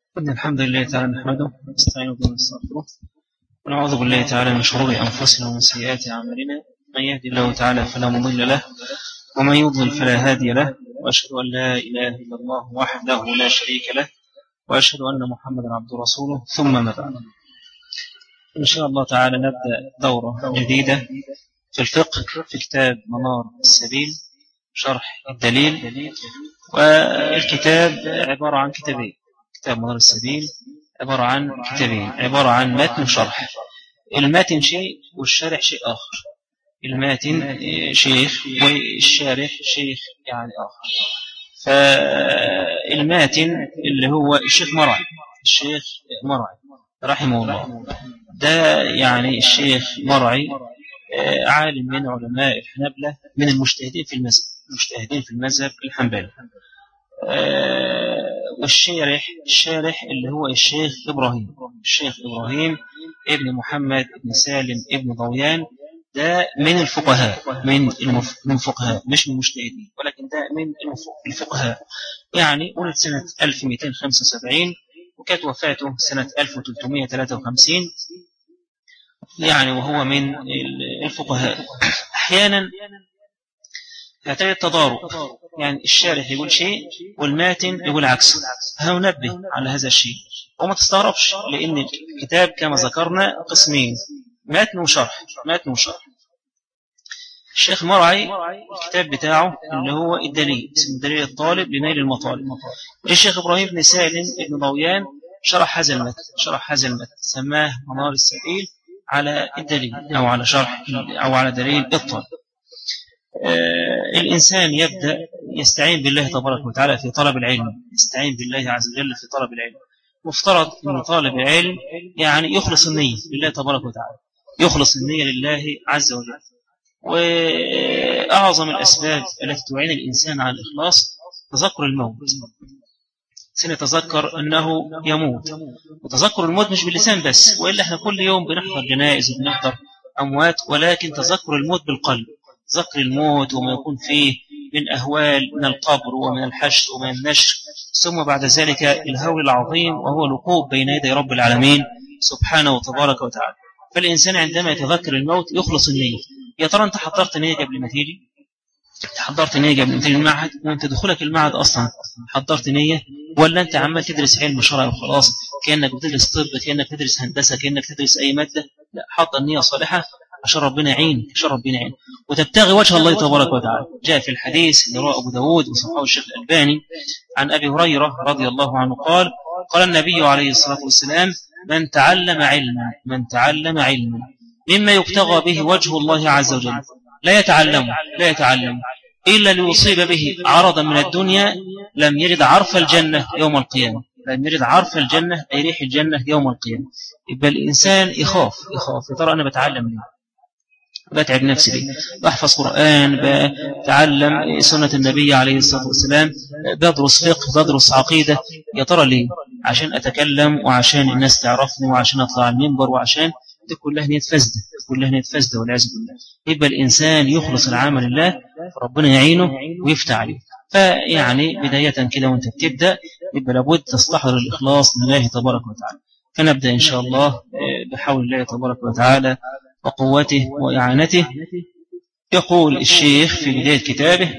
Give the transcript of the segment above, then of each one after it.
إن الحمد لله تعالى نحمده ونستعين به ونستغفره ونعوذ بالله تعالى من شرور أنفسنا ومن سيئات أعمالنا. من يهدي الله تعالى فلا مضل له ومن يضلل فلا هادي له، وأشهد أن لا إله إلا الله وحده لا شريك له، وأشهد أن محمدا عبده ورسوله، ثم ما بعد. إن شاء الله تعالى نبدأ دورة جديدة في الفقه في كتاب منار السبيل شرح الدليل. والكتاب عبارة عن كتابين. كتاب منار السبيل عبارة عن كتابين، عبارة عن متن وشرح. المتن شيء والشارح شيء آخر. المتن شيخ والشارح شيخ يعني آخر. فالمتن اللي هو الشيخ مرعي، الشيخ مرعي رحمه الله، ده يعني الشيخ مرعي عالم من علماء الحنبلة، من المجتهدين في المذهب الحنبلي. والشارح اللي هو الشيخ إبراهيم ابن محمد ابن سالم ابن ضويان، ده من الفقهاء، من فقهاء، مش من المجتهدين، ولكن ده من الفقهاء. يعني ولد سنة 1275 وكانت وفاته سنة 1353، يعني وهو من الفقهاء. أحيانا يعتبر التضارب، يعني الشارح يقول شيء والماتن يقول عكسه. هننبه على هذا الشيء وما تستغربش، لأن الكتاب كما ذكرنا قسمين، ماتن وشرح. الشيخ مرعي الكتاب بتاعه اللي هو الدليل، اسمه دليل الطالب لنيل المطالب. الشيخ إبراهيم بن سالم ابن ضويان شرح هذا المتن سماه منار السبيل على الدليل، أو على شرح، أو على دليل الطالب. الإنسان يبدأ يستعين بالله تبارك وتعالى في طلب العلم، يستعين بالله عز وجل في طلب العلم. مفترض أن طالب العلم يعني يخلص النية لله تبارك وتعالى، يخلص النية لله عز وجل. وأعظم الأسباب التي تعين الإنسان على الإخلاص تذكر الموت. سنتذكر أنه يموت، وتذكر الموت مش باللسان بس، وإلا احنا كل يوم بنحضر جنائز وبنحضر أموات، ولكن تذكر الموت بالقلب، تذكر الموت وما يكون فيه من أهوال من القبر ومن الحشر ومن النشر، ثم بعد ذلك الهول العظيم وهو الوقوف بين يدي رب العالمين سبحانه وتبارك وتعالى. فالإنسان عندما يتذكر الموت يخلص النية. يا ترى أنت حضرت نية قبل ما تيجي؟ حضرت نية قبل ما تيجي المعهد؟ وأنت دخولك المعهد أصلا حضرت نية؟ ولا أنت عمال تدرس علم شرعي وخلاص، كأنك بتدرس طب، كأنك تدرس هندسة، كأنك تدرس أي مادة؟ لا، حضر نية صالحة عشان ربنا يعين، وتبتغي وجه الله تبارك وتعالى. جاء في الحديث اللي رواه أبو داود وصححه الشيخ الألباني عن أبي هريرة رضي الله عنه قال النبي عليه الصلاة والسلام: من تعلم علما مما يبتغى به وجه الله عز وجل لا يتعلم إلا ليصيب به عرضا من الدنيا لم يجد عرف الجنة يوم القيامة. أي ريح الجنة يوم القيامة. يبقى الإنسان يخاف. يا ترى أنا بتعلم ليه؟ بتعب نفسي ليه؟ بحفظ قرآن، بتعلم سنة النبي عليه الصلاة والسلام، بدرس فقه، بدرس عقيدة. يا ترى ليه؟ عشان أتكلم، وعشان الناس تعرفني، وعشان أطلع المنبر، وعشان دي كلها نية فاسدة والعياذ بالله. يبقى الإنسان يخلص العمل لله، ربنا يعينه ويفتح عليه. فيعني بداية كده وانت بتبدأ يبقى لابد تستحضر الإخلاص لله تبارك وتعالى. فنبدأ إن شاء الله بحول الله تبارك وتعالى وقوته وإعانته. يقول الشيخ في بداية كتابه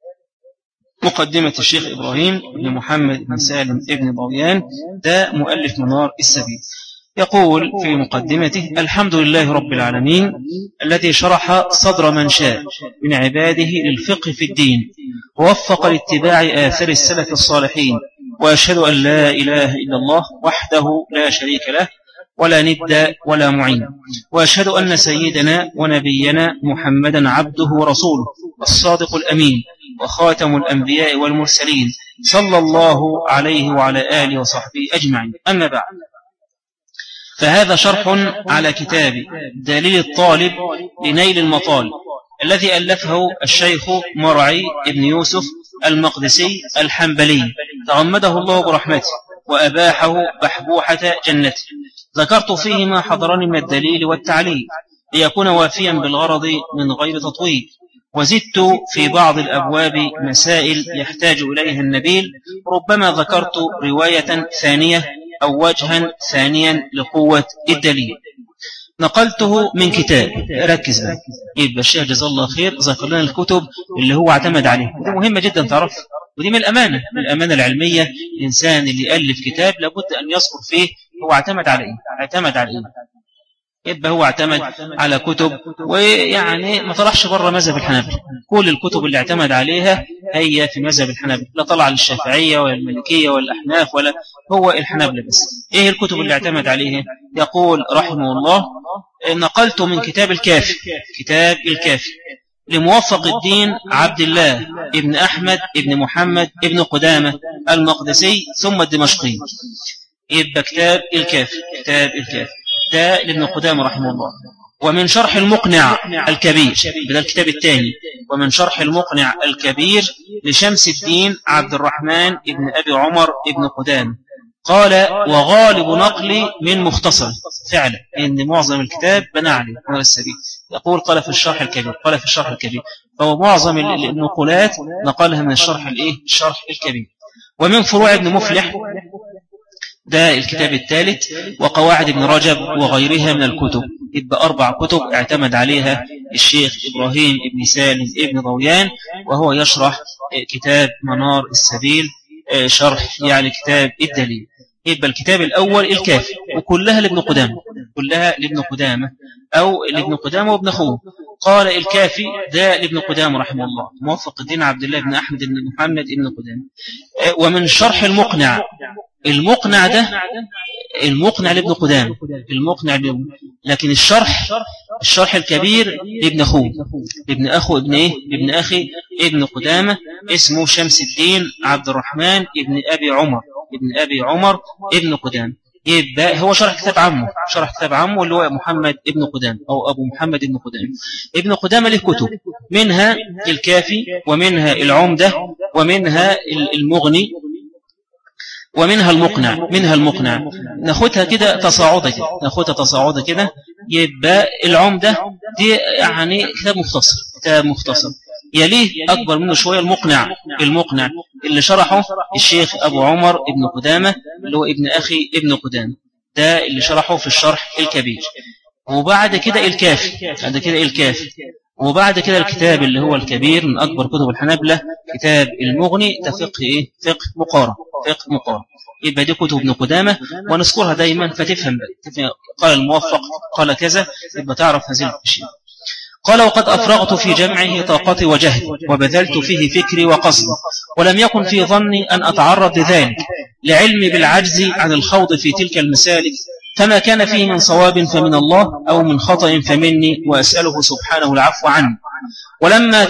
مقدمة الشيخ إبراهيم بن محمد بن سالم ابن ضويان، ده مؤلف منار السبيل. يقول في مقدمته: الحمد لله رب العالمين الذي شرح صدر من شاء من عباده للفقه في الدين، ووفق لاتباع آثار السلف الصالحين، وأشهد أن لا إله إلا الله وحده لا شريك له ولا ند ولا معين، وأشهد أن سيدنا ونبينا محمدا عبده ورسوله الصادق الأمين وخاتم الأنبياء والمرسلين، صلى الله عليه وعلى آله وصحبه أجمعين. أما بعد، فهذا شرح على كتاب دليل الطالب لنيل المطالب، الذي ألفه الشيخ مرعي ابن يوسف المقدسي الحنبلي، تغمده الله برحمته وأباحه بحبوحة جنته. ذكرت فيه ما حضرني من الدليل والتعليل ليكون وافيا بالغرض من غير تطويل، وزدت في بعض الأبواب مسائل يحتاج إليها النبيل. ربما ذكرت رواية ثانية أو وجها ثانيا لقوة الدليل. نقلته من كتاب، ركز بقى، يبقى الشيخ جزاه الله خير ذكر لنا الكتب اللي هو اعتمد عليها، ودي مهمة جدا تعرف، ودي من الأمانة، من الأمانة العلمية. الإنسان اللي يألف كتاب لابد أن يذكر فيه هو اعتمد على إيه، اعتمد على إيه. يبقى هو اعتمد على كتب، ويعني ما طلعش بره مذهب الحنابلة. كل الكتب اللي اعتمد عليها هي في مذهب الحنابلة، لا طلع للشافعية ولا المالكية ولا الأحناف، ولا هو الحنابلة بس. ايه الكتب اللي اعتمد عليها؟ يقول رحمه الله: نقلت من كتاب الكافي، كتاب الكافي لموفق الدين عبد الله ابن أحمد ابن محمد ابن قدامة المقدسي ثم الدمشقي. يبقى كتاب الكافي، كتاب الكافي ده لابن قدامة رحمه الله. ومن شرح المقنع الكبير، بدل الكتاب الثاني، ومن شرح المقنع الكبير لشمس الدين عبد الرحمن ابن أبي عمر ابن قدامة. قال: وغالب نقلي من مختصر، فعلا إن معظم الكتاب بنى عليه هذا السبيل. يقول: قال في الشرح الكبير، قال في الشرح الكبير، فهو معظم النقولات نقلها من الشرح الشرح الكبير. ومن فروع ابن مفلح، ده الكتاب الثالث، وقواعد ابن رجب وغيرها من الكتب. يبقى 4 كتب اعتمد عليها الشيخ إبراهيم ابن سالم ابن ضويان، وهو يشرح كتاب منار السبيل، شرح يعني كتاب الدليل. يبقى الكتاب الأول الكافي، وكلها لابن قدامة، كلها لابن قدامة أو لابن قدامة وابن أخوه. قال: الكافي ده لابن قدامة رحمه الله، موفق الدين عبد الله بن أحمد بن محمد بن قدامة. ومن شرح المقنع، المقنع ده المقنع لابن قدامة، المقنع لابن، لكن الشرح الكبير لابن أخوه، ابن أخي ابن قدامة، اسمه شمس الدين عبد الرحمن ابن أبي عمر ابن قدامة. يبقى هو شرح كتاب عمه اللي هو محمد ابن قدامة أو أبو محمد ابن قدامة. ابن قدامة له كتب، منها الكافي، ومنها العمدة، ومنها المغني، ومنها المقنع. ناخدها كده تصاعدا كده. يبقى العمدة دي يعني كتاب مختصر. يليه أكبر منه شوية المقنع اللي شرحه الشيخ أبو عمر ابن قدامة اللي هو ابن أخي ابن قدامة، ده اللي شرحه في الشرح الكبير. وبعد كده الكافي، وبعد كده الكتاب اللي هو الكبير من أكبر كتب الحنابلة، كتاب المغني، فقه مقارن. يبقى دي كتب ابن قدامة، ونذكرها دايما فتفهم. قال الموفق قال كذا، يبقى تعرف هذه الأشياء. قال: وقد أفرغت في جمعه طاقتي وجهدي، وبذلت فيه فكري وقصدي، ولم يكن في ظني أن أتعرض لذلك، لعلمي بالعجز عن الخوض في تلك المسالك، فما كان فيه من صواب فمن الله، أو من خطأ فمني، وأسأله سبحانه العفو عنه. ولما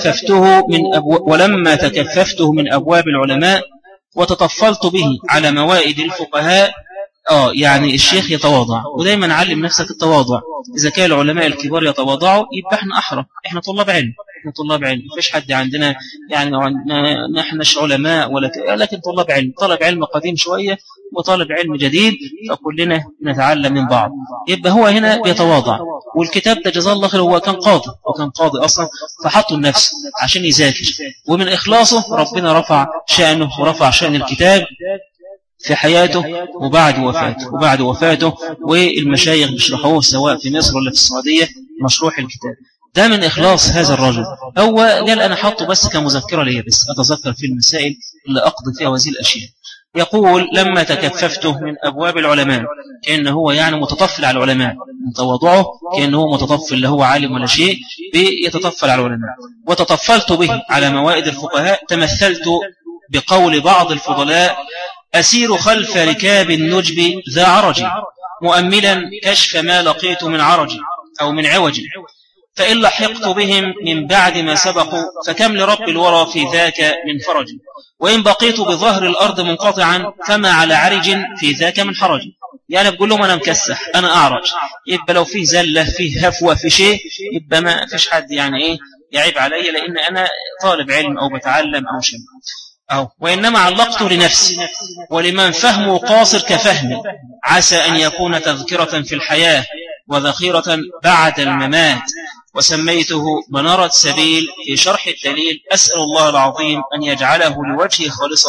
تكففته من أبواب العلماء، وتطفلت به على موائد الفقهاء. يعني الشيخ يتواضع، ودايما علم نفسك التواضع. إذا كان العلماء الكبار يتواضعوا يبقى احنا أحرى، احنا طلاب علم، مفيش حد عندنا يعني نحنش علماء لكن طلاب علم قديم شوية وطالب علم جديد، فكلنا نتعلم من بعض. يبقى هو هنا بيتواضع. والكتاب ده جزاه الله خير، هو كان قاضي أصلا، فحطه لنفسه عشان يذاكر، ومن إخلاصه ربنا رفع شأنه ورفع شأن الكتاب في حياته وبعد وفاته. والمشايخ بيشرحوه سواء في مصر ولا في السعودية مشروح الكتاب ده من إخلاص هذا الرجل. هو قال: أنا حطه بس كمذكرة لي، بس أتذكر في المسائل اللي أقضي فيها هذه الأشياء. يقول: لما تكففته من أبواب العلماء، كأنه هو يعني متطفل على العلماء، من تواضعه كأنه هو متطفل، لا هو عالم ولا شيء، بيتطفل على العلماء. وتطفلت به على موائد الفقهاء، تمثلت بقول بعض الفضلاء: أسير خلف ركاب النجب ذا عرج، مؤملا كشف ما لقيت من عرج أو من عوج، فإن لحقت بهم من بعد ما سبقوا، فكم لرب الورى في ذاك من فرج، وإن بقيت بظهر الأرض منقطعا، فما على عرج في ذاك من حرج. يعني بقول لهم أنا مكسح، أنا أعرج، يبقى لو فيه زلة، فيه هفوة، في شيء، يبقى ما فيش حد يعني يعيب علي، لأن أنا طالب علم أو بتعلم أو شيء. وإنما علقت لنفسي ولمن فهمه قاصر كفهمي، عسى أن يكون تذكرة في الحياة وذخيرة بعد الممات، وسميته منارة سبيل في شرح الدليل. أسأل الله العظيم أن يجعله لوجهه خالصا،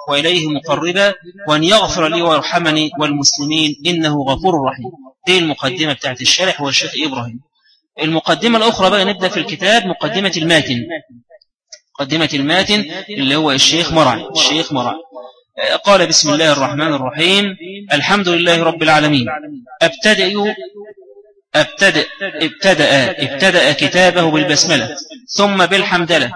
وإليه مقربا، وأن يغفر لي ويرحمني والمسلمين إنه غفور رحيم. دي المقدمة بتاعت الشارح والشيخ إبراهيم. المقدمة الأخرى بقى نبدأ في الكتاب مقدمة الماتن. مقدمة الماتن اللي هو الشيخ مرعي. قال: بسم الله الرحمن الرحيم، الحمد لله رب العالمين. ابتدأ كتابه بالبسملة ثم بالحمدلة،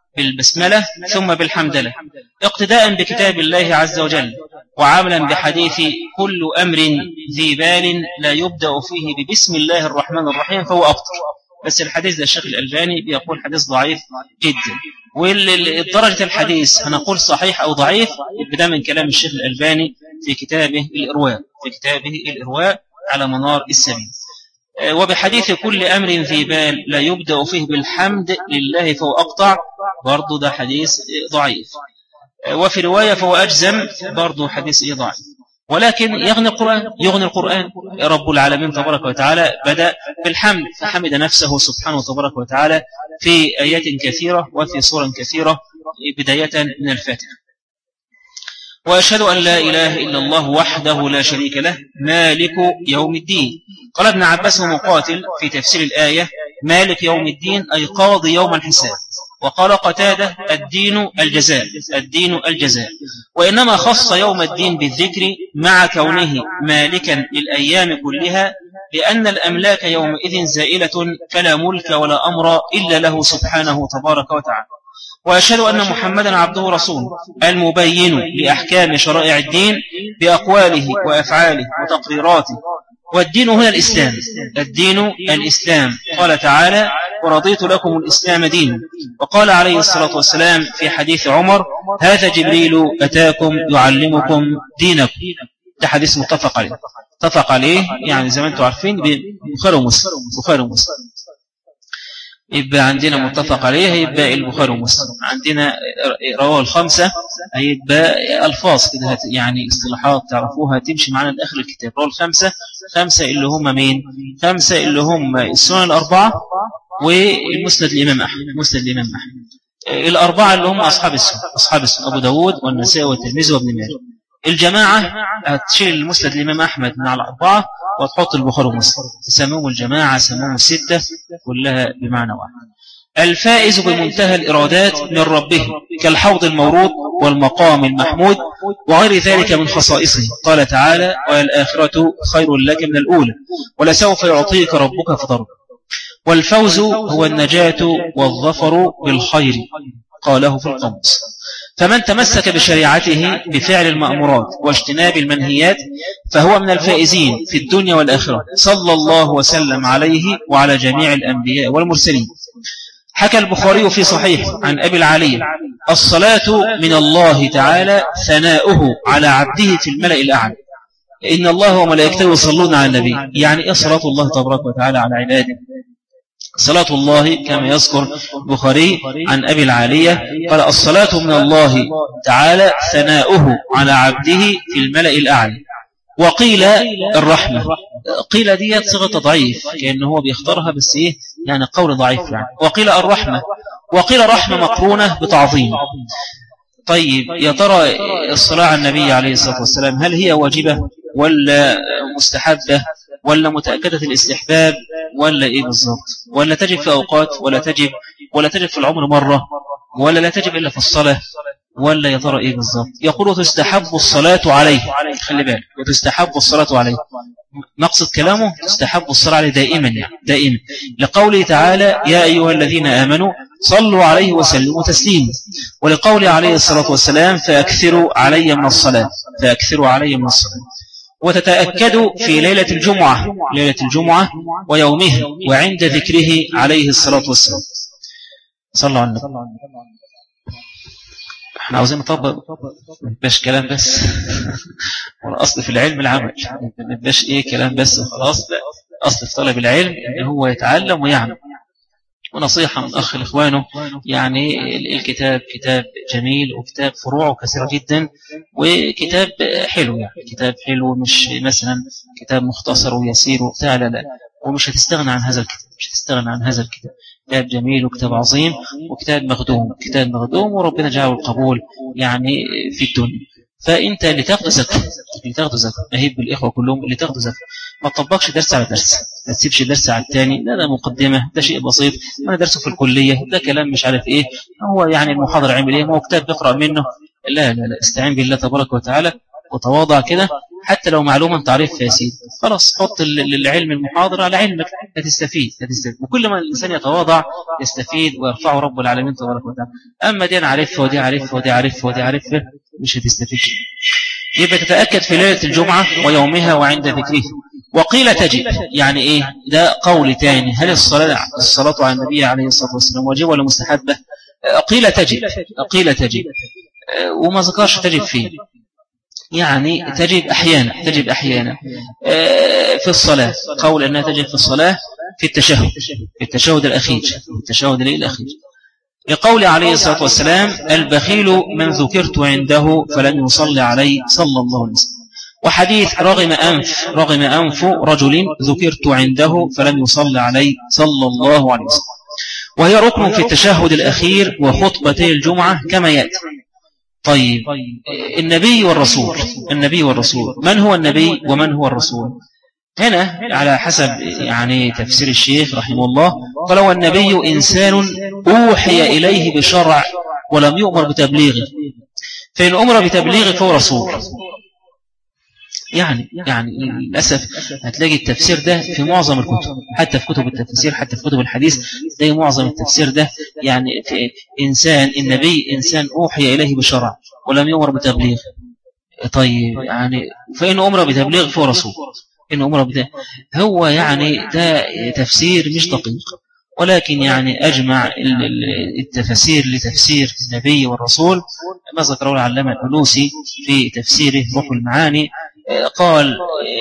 اقتداء بكتاب الله عز وجل، وعملا بحديث: كل أمر ذي بال لا يبدأ فيه ببسم الله الرحمن الرحيم فهو أبطر. بس الحديث ده الشيخ الألباني بيقول حديث ضعيف جدا، والدرجة الحديث هنقول صحيح أو ضعيف بدأ من كلام الشيخ الألباني في كتابه الإرواء على منار السبيل. وبحديث كل أمر ذي بال لا يبدأ فيه بالحمد لله فهو أقطع، برضو ده حديث ضعيف. وفي رواية فهو أجزم، برضو حديث ضعيف. ولكن يغني القرآن. رب العالمين تبارك وتعالى بدأ بالحمد، فحمد نفسه سبحانه تبارك وتعالى في آيات كثيرة وفي سور كثيرة، بداية من الفاتحة. وأشهد أن لا إله إلا الله وحده لا شريك له مالك يوم الدين. قال ابن عباس ومقاتل في تفسير الآية: مالك يوم الدين أي قاضي يوم الحساب. وقال قتادة: الدين الجزاء. وإنما خص يوم الدين بالذكر مع كونه مالكا للأيام كلها، لأن الأملاك يومئذ زائلة، فلا ملك ولا أمر إلا له سبحانه تبارك وتعالى. وأشهد أن محمدا عبده ورسوله المبين لأحكام شرائع الدين بأقواله وأفعاله وتقريراته. والدين هنا الإسلام. قال تعالى: ورضيت لكم الإسلام دينا. وقال عليه الصلاة والسلام في حديث عمر: هذا جبريل أتاكم يعلمكم دينكم. ده حديث متفق عليه يعني زي ما انتم عارفين بخاري ومسلم. يبقى عندنا متفق عليه هيبقى البخاري ومسلم، عندنا رواه الخمسة هيبقى ألفاظ كده يعني اصطلاحات تعرفوها تمشي معنا لآخر الكتاب. رواه خمسة اللي هم مين؟ 5 اللي هم السنن الأربعة والمسند الإمام أحمد. الأربعة اللي هم أصحاب السنن أبو داود والنسائي والترمذي وابن ماجه. الجماعة هتشيل المسند الإمام أحمد من على 4 وتحط البخاري ومسلم، تسموهم الجماعة، سموهم 6 كلها بمعنى واحد. الفائز بمنتهى الإرادات من ربه كالحوض المورود والمقام المحمود وغير ذلك من خصائصه. قال تعالى: والآخرة خير لك من الأولى ولسوف يعطيك ربك فترضى. والفوز هو النجاة والظفر بالخير، قاله في القمص. فمن تمسك بشريعته بفعل المأمورات واجتناب المنهيات فهو من الفائزين في الدنيا والآخرة، صلى الله وسلم عليه وعلى جميع الأنبياء والمرسلين. حكى البخاري في صحيح عن أبي العالية: الصلاة من الله تعالى ثناؤه على عبده في الملأ الأعلى، إن الله وملائكته يصلون على النبي. يعني إيه صلاة الله تبارك وتعالى على عباده؟ صلاة الله كما يذكر البخاري عن أبي العالية قال: الصلاة من الله تعالى ثناؤه على عبده في الملأ الأعلى. وقيل الرحمة، قيل دي صيغة تضعيف كأنه هو بيختارها بس إيه يعني قول ضعيف يعني. وقيل الرحمة، وقيل رحمة مقرونة بتعظيم. طيب يا ترى الصلاة على النبي عليه الصلاة والسلام هل هي واجبة ولا مستحبة ولا متأكدة الاستحباب ولا إيه بالضبط؟ ولا تجب في أوقات ولا تجب في العمر مرة ولا لا تجب إلا في الصلاة ولا يا ترى إيه بالضبط؟ يقول تستحب الصلاة عليه. خلي بالك، وتستحب الصلاة عليه، مقصد كلامه تستحب الصلاة عليه دائما لقوله تعالى: يا أيها الذين آمنوا صلوا عليه وسلموا تسليما. ولقوله عليه الصلاة والسلام: فأكثروا علي من الصلاة. وتتأكد في ليلة الجمعة ويومه وعند ذكره عليه الصلاة والسلام. صلوا على النبي. احنا عاوزين نطبق، مبقاش كلام بس والأصل في العلم العمل، مبقاش ايه كلام بس وخلاص، لا، أصل في طلب العلم ان هو يتعلم ويعمل. ونصيحة من أخ لإخوانه، يعني الكتاب كتاب جميل وكتاب فروعه كثيرة جدا وكتاب حلو، يعني كتاب حلو مش مثلا كتاب مختصر ويسير وبتاع، لا، ومش هتستغنى عن هذا الكتاب، كتاب جميل وكتاب عظيم وكتاب مخدوم وربنا جعله القبول يعني في الدنيا. فأنت اللي تاخد زكاة أهيب بالإخوة كلهم اللي تاخد زكاة، ما تطبقش درس على درس، ما تسيبش درس على الثاني، ده مقدمة، ده شيء بسيط، أنا درسه في الكلية، ده كلام مش عارف إيه، هو يعني المحاضرة عمل إيه، ما هو كتاب بقرأ منه. لا استعين بالله تبارك وتعالى وتواضع كده، حتى لو معلومة أنت عارفها يا سيدي خلاص حط العلم المحاضرة على علمك هتستفيد. وكل ما الإنسان يتواضع يستفيد ويرفعه رب العالمين تبارك وتعالى. أما دي أنا عارفها ودي عارفها مش هتستفيد. يبقى تتأكد في ليلة الجمعة ويومها وعند ذكره. وقيل تجب، يعني إيه ده قول تاني، هل الصلاة على النبي عليه الصلاة والسلام واجب ولا مستحبة؟ قيل تجب وما ذكرش تجب فيه، يعني تجب أحيانا في الصلاة، قول أنها تجب في الصلاة في التشهد الأخير لقول عليه الصلاة والسلام البخيل من ذكرت عنده فلم يصلي عليه صلى الله عليه وسلم. وحديث رغم أنف رجل ذكرت عنده فلم يصلي عليه صلى الله عليه وسلم، وهي ركن في التشهد الأخير وخطبتي الجمعة كما يأتي. طيب النبي والرسول، من هو النبي ومن هو الرسول؟ هنا على حسب يعني تفسير الشيخ رحمه الله قال والنبي إنسان أوحي إليه بشرع ولم يؤمر بتبليغه، فإن أمر بتبليغه فهو رسول. يعني للأسف هتلاقي التفسير ده في معظم الكتب، حتى في كتب التفسير، حتى في كتب الحديث تلاقي معظم التفسير ده يعني في النبي إنسان أوحي إليه بشرع ولم يؤمر بتبليغ. طيب يعني فإن أمر بتبليغ فهو رسول، إن أمر هو يعني ده تفسير مش دقيق، ولكن يعني أجمع التفسير لتفسير النبي والرسول ما ذكره العلامة الألوسي في تفسيره روح المعاني، قال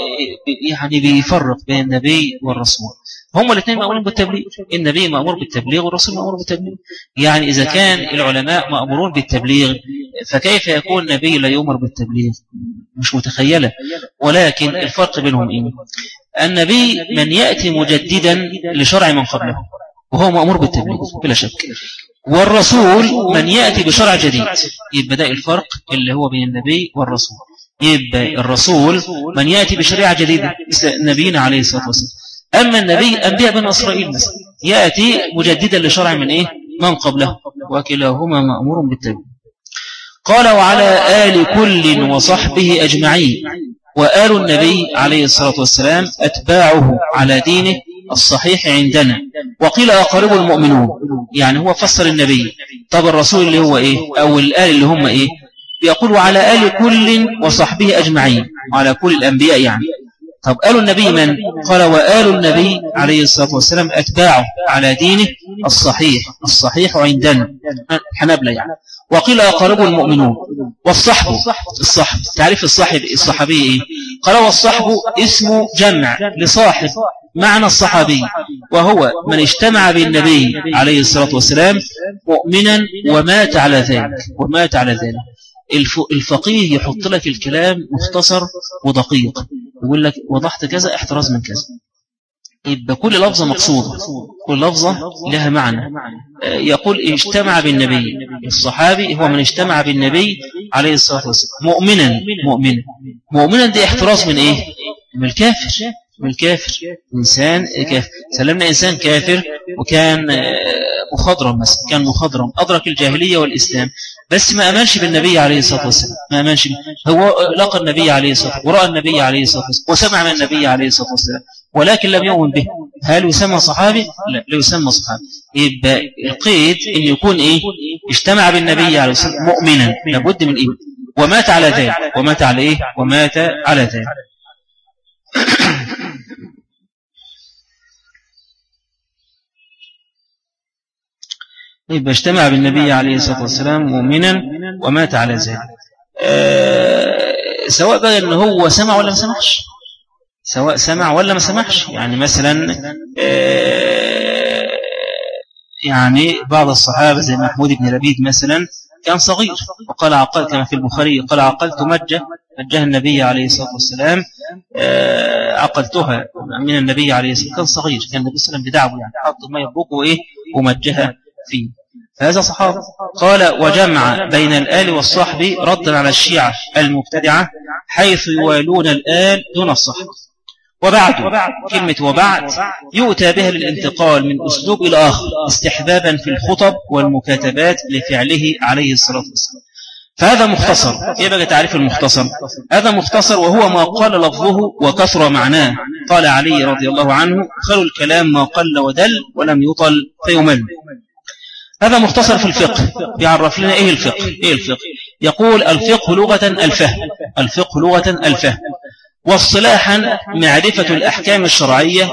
يعني بيفرق بين النبي والرسول، هم الاثنين مأمورين بالتبليغ، النبي مأمور بالتبليغ والرسول مأمور بالتبليغ. يعني إذا كان العلماء مأمورون بالتبليغ فكيف يكون النبي لا يؤمر بالتبليغ؟ مش متخيلة. ولكن الفرق بينهم إيه؟ النبي من يأتي مجددا لشرع من قبله وهو مأمور بالتبليغ بلا شك، والرسول من يأتي بشرع جديد. يبقى ده الفرق اللي هو بين النبي والرسول. يبقى الرسول من يأتي بشريعة جديدة مثل نبينا عليه الصلاة والسلام، أما النبي أنبياء بني إسرائيل مثلا يأتي مجددا لشرع من قبله، وكلاهما مأمور بالتبليغ. قال وعلى آل كل وصحبه أجمعين، وآل النبي عليه الصلاة والسلام أتباعه على دينه الصحيح عندنا، وقيل أقارب المؤمنون. يعني هو فسر النبي، طب الرسول اللي هو إيه أو الآل اللي هم إيه؟ يقول وعلى آل كل وصحبه أجمعين، وعلى كل الأنبياء يعني. طب آل النبي من؟ قال وآل النبي عليه الصلاة والسلام أتباعه على دينه الصحيح عندنا الحنابلة يعني. وقيل أقارب المؤمنون. والصحب تعريف الصحابي إيه؟ قال والصحب اسم جمع لصاحب معنى الصحابي، وهو من اجتمع بالنبي عليه الصلاة والسلام مؤمنا ومات على ذلك. الفقيه يحط لك الكلام مختصر ودقيق، يقول لك وضحت كذا احتراز من كذا. يبقى كل لفظة مقصودة، كل لفظة لها معنى. يقول اجتمع بالنبي، الصحابي هو من اجتمع بالنبي عليه الصلاة والسلام مؤمنا دي احتراز من ايه؟ من الكافر. إنسان كافر، سلمنا إنسان كافر وكان مخضرم مثلا، كان مخضرم أدرك الجاهلية والإسلام بس ما أمنش بالنبي عليه الصلاة والسلام، ما أمنش هو لقى النبي عليه الصلاة والسلام ورأى النبي عليه الصلاة والسلام وسمع من النبي عليه الصلاة والسلام ولكن لم يؤمن به، هل يسمى صحابي؟ لا يسمى صحابي. يبقى القيد إن يكون إيه؟ اجتمع بالنبي عليه الصلاة والسلام مؤمنا، لابد من إيه؟ ومات على ذلك. ومات على إيه؟ ومات على ذلك. يبقى اجتمع بالنبي عليه الصلاة والسلام مؤمنا ومات على ذلك. سواء بقى أنه هو سمع ولا ما سمعش، سواء سمع ولا ما سمعش. يعني مثلا يعني بعض الصحابة زي محمود بن لبيد مثلا كان صغير وقال عقلت، كما في البخاري قال عقلت مجة النبي عليه الصلاة والسلام، عقلتها من النبي عليه الصلاة والسلام. كان صغير، كان النبي صلى الله عليه وسلم بدعوه يعني حط ما يبقوا إيه ومجها فيه. هذا صحابي. قال وجمع بين الآل والصحب ردا على الشيعة المبتدعة حيث يوالون الآل دون الصحب. وبعد، كلمة وبعد يؤتى بها للانتقال من أسلوب إلى آخر استحبابا في الخطب والمكاتبات لفعله عليه الصلاة والسلام. فهذا مختصر. إيه بقى تعريف المختصر؟ هذا مختصر وهو ما قال لفظه وكثر معناه. قال علي رضي الله عنه خير الكلام ما قل ودل ولم يطل فيمل. هذا مختصر في الفقه. يعرف لنا إيه الفقه؟ إيه الفقه؟ يقول الفقه لغة الفهم. الفقه لغة الفهم، واصطلاحا معرفة الأحكام الشرعية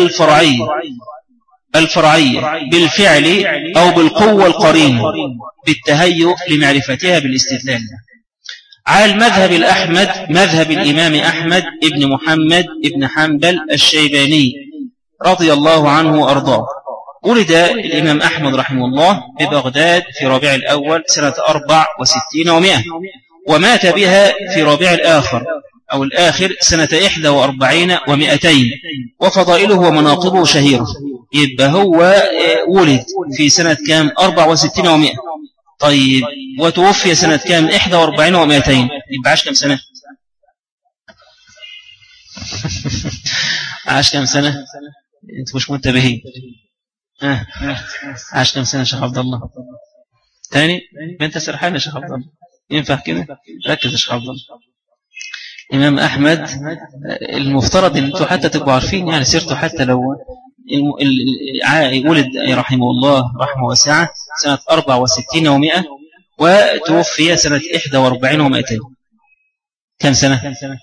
الفرعية بالفعل أو بالقوة القرينة بالتهيؤ لمعرفتها بالاستدلال. على المذهب الأحمد مذهب الإمام أحمد ابن محمد ابن حنبل الشيباني رضي الله عنه وأرضاه. ولد الإمام أحمد رحمه الله ببغداد في ربيع الأول سنة 64 و100، ومات بها في ربيع الآخر أو الآخر سنة 41 و200. وفضائله ومناقبه شهيرة. يبقى هو ولد في سنة كام؟ 64 و100. طيب وتوفي سنة كام؟ 41 و200. يبقى عاش كم سنة؟ عاش كم سنة؟ انتوا مش منتبهين. عاش كم سنة شيخ عبد الله؟ تاني انت سرحان يا شيخ عبد الله، ينفع كده؟ ركز يا شيخ عبد الله. إمام أحمد المفترض أن أنتوا حتى تبقوا عارفين يعني سيرته، حتى لو ولد رحمه الله رحمه واسعة سنة 64 و100، وتوفي سنة 41 و200. كم سنة؟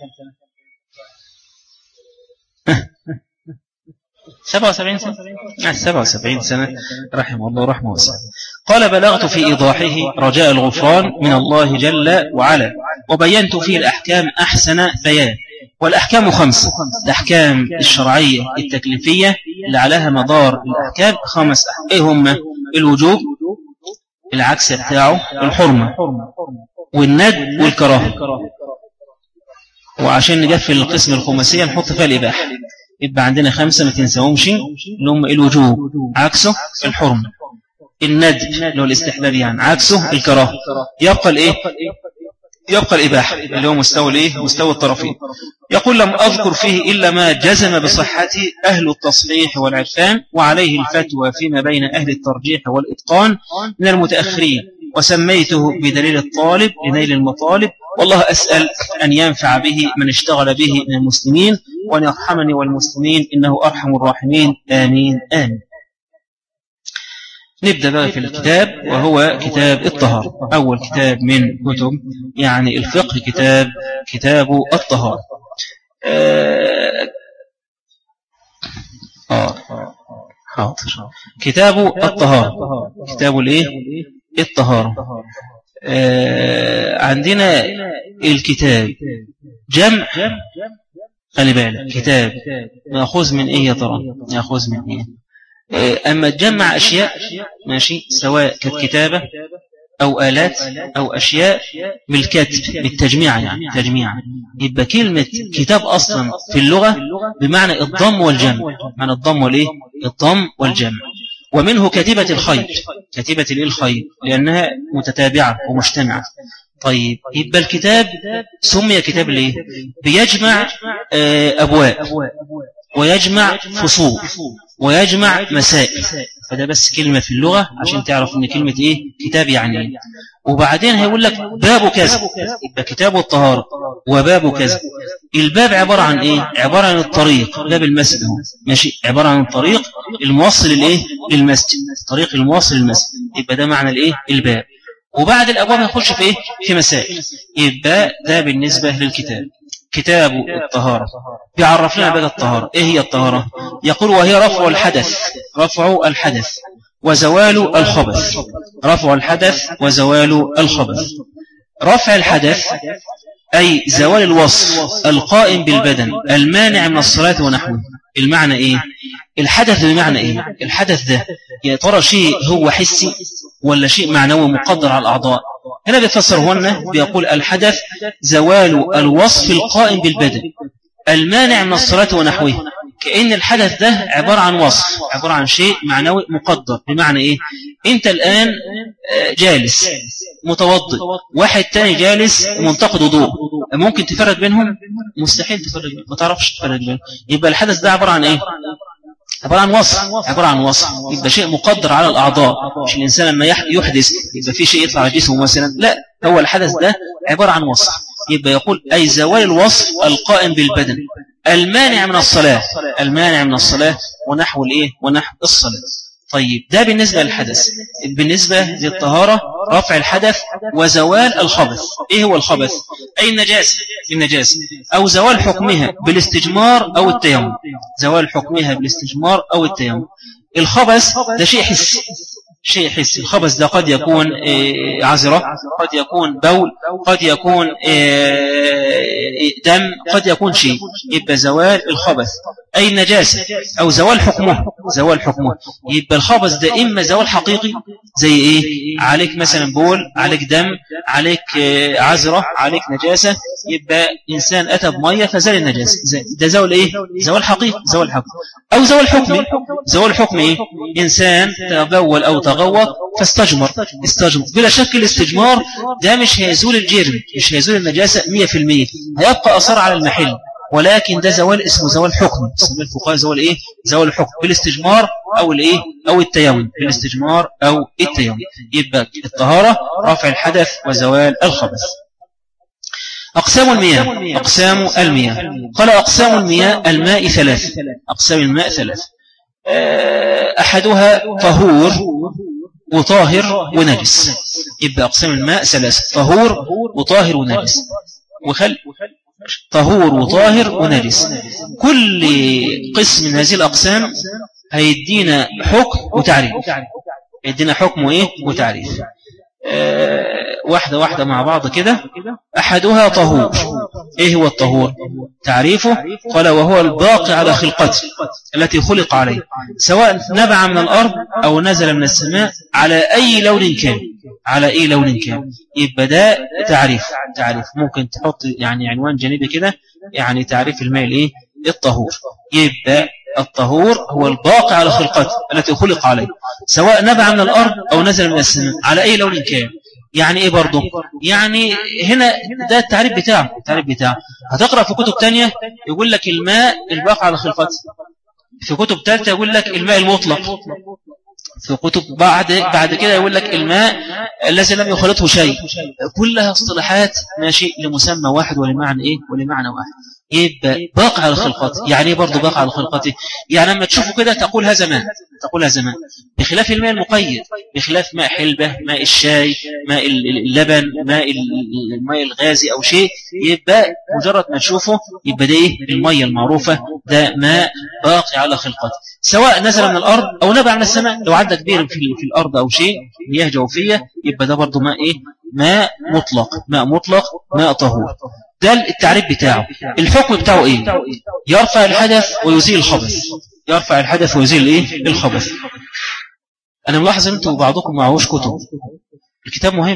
77 سنة. 77 سنة رحمه الله رحمه واسعة. قال بلغت في إيضاحه رجاء الغفران من الله جل وعلا، وبينت فيه الأحكام أحسن بيان. والأحكام 5. الأحكام الشرعية التكليفية اللي عليها مدار الأحكام 5 أحكام. إيه هم؟ الوجوب، العكس بتاعه الحرمة، والند والكراهة. وعشان نقفل القسم الخماسية نحط فيها الإباحة. يبقى عندنا 5 ما تنساهمش، اللي هم الوجوب عكسه الحرمة، الند اللي هو الاستحباب يعني عكسه الكراهة، يبقى الايه؟ يبقى الإباحة اللي هو مستوى الايه؟ مستوى الطرفين. يقول لم أذكر فيه إلا ما جزم بصحته أهل التصحيح والعرفان، وعليه الفتوى فيما بين أهل الترجيح والإتقان من المتأخرين، وسميته بدليل الطالب لنيل المطالب. والله أسأل أن ينفع به من اشتغل به من المسلمين، وأن يرحمني والمسلمين إنه أرحم الراحمين. آمين آمين. نبدأ بقى في الكتاب، وهو كتاب الطهارة. أول كتاب من كتب يعني الفقه كتاب الطهارة. حاضر. كتاب الطهارة، كتاب الايه؟ الطهارة. عندنا الكتاب جمع، خلي بالك كتاب مأخوذ من ايه يا ترى؟ مأخوذ من ايه؟ أما تجمع أشياء ماشي، سواء كانت كتابة أو آلات أو أشياء بالكتب بالتجميع يعني تجميع. يبقى كلمة كتاب أصلا في اللغة بمعنى الضم والجمع، معنى الضم والإيه؟ الضم والجمع. ومنه كتيبة الخير، كتيبة الخير لأنها متتابعة ومجتمعة. طيب يبقى الكتاب سمي كتاب ليه؟ بيجمع أبواب، ويجمع فصول، ويجمع مسائل. فده بس كلمة في اللغة عشان تعرف ان كلمة ايه؟ كتاب يعني ايه. وبعدين هيقول لك باب كذا، يبقى كتاب الطهارة وباب كذا. الباب عبارة عن ايه؟ عبارة عن الطريق، باب المسجد ماشي، عبارة عن الطريق الموصل الايه؟ للمسجد، الطريق الموصل للمسجد. يبقى ده معنى الايه؟ الباب. وبعد الابواب هنخش في ايه؟ في مسائل. يبقى ده بالنسبة للكتاب كتاب الطهارة. بيعرف لنا بقى الطهارة. ايه هي الطهارة؟ يقول وهي رفع الحدث، رفع الحدث وزوال الخبث، رفع الحدث وزوال الخبث. رفع الحدث أي زوال الوصف القائم بالبدن المانع من الصلاة ونحوه. المعنى ايه؟ الحدث بمعنى ايه؟ الحدث ده يا ترى شيء هو حسي ولا شيء معنوي مقدر على الأعضاء؟ هنا بيفسره لنا بيقول الحدث زوال الوصف القائم بالبدن المانع من الصلاة ونحوه كأن الحدث ده عبارة عن وصف، عبارة عن شيء معنوي مقدر. بمعنى إيه؟ أنت الآن جالس متوضئ، واحد تاني جالس منتقد وضوء، ممكن تفرق بينهم؟ مستحيل تفرق بينهم، ما تعرفش تفرق بينهم. يبقى الحدث ده عبارة عن إيه؟ عبارة عن وصف، عبارة عن وصف. يبقى شيء مقدر على الأعضاء، مش الإنسان لما يحدث يبقى في شيء يطلع على جسمه مثلا، لا، هو الحدث ده عبارة عن وصف. يبقى يقول أي زوال الوصف القائم بالبدن المانع من الصلاة، المانع من الصلاة ونحو الإيه؟ ونحو الصلاة. طيب ده بالنسبة للحدث. بالنسبة للطهارة رفع الحدث وزوال الخبث. إيه هو الخبث؟ أي النجاسة، النجاسة أو زوال حكمها بالاستجمار أو التيمم، زوال حكمها بالاستجمار أو التيمم. الخبث ده شيء حسي، شيء حسي. الخبث ده قد يكون عذرة، قد يكون بول، قد يكون دم، قد يكون شيء. يبقى زوال الخبث أي النجاسة أو زوال حكمه، زوال حكمه. يبقى الخبث ده إما زوال حقيقي زي إيه؟ عليك مثلا بول، عليك دم، عليك عذرة، عليك نجاسة، يبقى إنسان أتى بمية فزال النجاسة، ده زوال إيه؟ زوال حقيقي، زوال حقيقي. أو زوال حكمي، زوال حكم إيه؟ إنسان تبول أو تغوط فاستجمر، استجمر. بلا شك الاستجمار ده مش هيزول الجرم، مش هيزول النجاسة 100%، هيبقى أثر على المحل، ولكن ده زوال اسمه زوال حكم. اسمه الفقهاء زوال إيه؟ زوال الحكم بالاستجمار أو الإيه؟ أو التيمم، بالاستجمار أو التيمم. يبقى الطهارة رفع الحدث وزوال الخبث. أقسام المياه، أقسام المياه. قال أقسام المياه الماء ثلاث، أقسام الماء ثلاث. أحدها طهور وطاهر ونجس. يبقى أقسام الماء ثلاث، طهور وطاهر ونجس. طهور وطاهر ونجس. كل قسم من هذه الأقسام هيدينا حكم وتعريف، يدينا حكم وإيه؟ وتعريف. واحدة واحدة مع بعض كده. أحدها طهور. إيه هو الطهور؟ تعريفه قال وهو الباقي على خلقته التي خلق عليه، سواء نبع من الأرض أو نزل من السماء، على أي لون كان، على أي لون كان. يبقى ده تعريف، تعريف ممكن تحط يعني عنوان جانبي كده، يعني تعريف الماء الإيه؟ الطهور. يبقى الطهور هو الباقي على خلقته التي خلق عليه، سواء نبع من الأرض أو نزل من السماء، على أي لون كان. يعني إيه برضه؟ يعني هنا ده التعريف بتاعه، التعريف بتاعه. هتقرأ في كتب تانية يقول لك الماء الباقي على خلقته، في كتب ثالثة يقول لك الماء المطلق، في كتب بعد كده يقول لك الماء الذي لم يخلطه شيء. كلها اصطلاحات ماشي لمسمى واحد ولمعنى إيه؟ ولمعنى واحد. يبقى باقي على خلقته. يعني ايه برضه باقي على خلقته؟ يعني لما تشوفه كده تقول هذا ماء، تقول هذا ماء، بخلاف الماء المقيد، بخلاف ماء حلبة، ماء الشاي، ماء اللبن، الماء الغازي أو شيء. يبقى مجرد ما تشوفه يبقى ده إيه؟ المية المعروفة، ده ماء باقي على خلقته، سواء نزل من الأرض أو نبع من السماء. لو عدى كبير في الأرض أو شيء مياه جوفية يبقى ده برضه ماء إيه؟ ماء مطلق، ماء مطلق، ماء طهور. ده التعريف بتاعه. الحكم بتاعه إيه؟ يرفع الحدث ويزيل الخبث، يرفع الحدث ويزيل إيه؟ الخبث. أنا ملاحظ أن أنتوا بعضكم معهوش كتب، الكتاب مهم،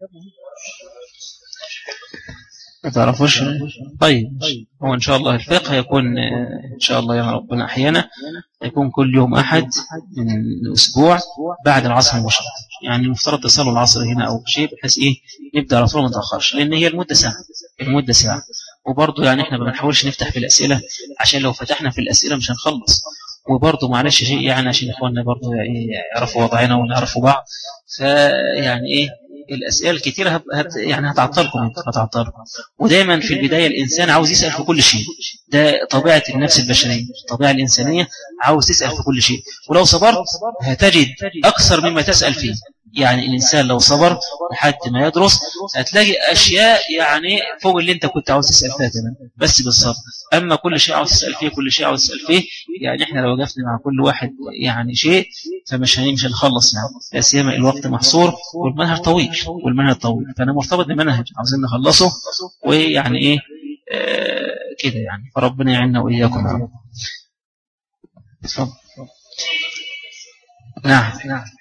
ما تعرفوش؟ طيب هو إن شاء الله الفقه يكون إن شاء الله يا ربنا أحيانا يكون كل يوم أحد من الأسبوع بعد العصر المباشرة. يعني المفترض تصلوا العصر هنا أو شيء بحيث إيه نبدأ على طول ما نتأخرش، لأن هي المدة ساعة، المدة ساعة. وبرضه يعني إحنا ما بنحاولش نفتح في الأسئلة، عشان لو فتحنا في الأسئلة مش هنخلص. وبرضه معلش شيء يعني عشان إخواننا برضه يعرفوا وضعنا ونعرفوا بعض. فيعني إيه الأسئلة الكثيرة يعني هتعطلكم، ودايما في البداية الإنسان عاوز يسأل في كل شيء، ده طبيعة النفس البشرية، الطبيعة الإنسانية، عاوز تسأل في كل شيء. ولو صبرت هتجد أكثر مما تسأل فيه. يعني الإنسان لو صبر لحد ما يدرس هتلاقي أشياء يعني فوق اللي أنت كنت عاوز تسأل فيها تمام، بس بالصبر. أما كل شيء عاوز تسأل فيه، كل شيء عاوز تسأل فيه، يعني إحنا لو وقفنا مع كل واحد يعني شيء فمش هنخلص يعني، لا سيما الوقت محصور والمنهج طويل، فأنا مرتبط بمنهج عاوزين نخلصه، ويعني إيه كده يعني، فربنا يعيننا وإياكم. نعم.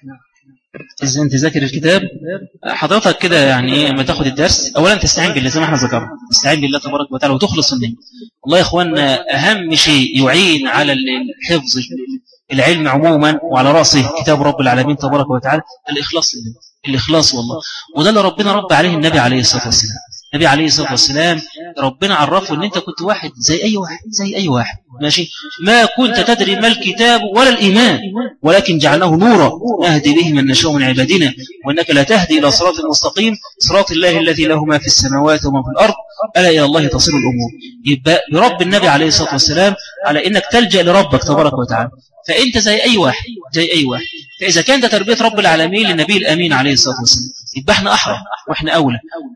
إذا أنت ذاكر الكتاب حضرتك كده يعني إيه لما تاخد الدرس أولا تستعين بالله زي ما احنا ذكرنا، تستعين بالله تبارك وتعالى وتخلص النية. والله يا إخواننا أهم شيء يعين على الحفظ العلم عموما وعلى رأسه كتاب رب العالمين تبارك وتعالى الإخلاص لله، الإخلاص والله. وده اللي ربنا رب عليه النبي عليه الصلاة والسلام. النبي عليه الصلاة والسلام ربنا عرفه ان انت كنت واحد زي اي واحد ماشي، ما كنت تدري ما الكتاب ولا الإيمان ولكن جعلناه نورا نهدي به من نشاء من عبادنا وانك لا تهدي الى صراط مستقيم صراط الله الذي له ما في السماوات وما في الارض الا الى الله تصير الامور. يبقى برب النبي عليه الصلاة والسلام على انك تلجأ لربك تبارك وتعالى، فانت زي اي واحد فاذا كانت تربية رب العالمين للنبي الامين عليه الصلاة والسلام يبقى احنا احرى واحنا اولى.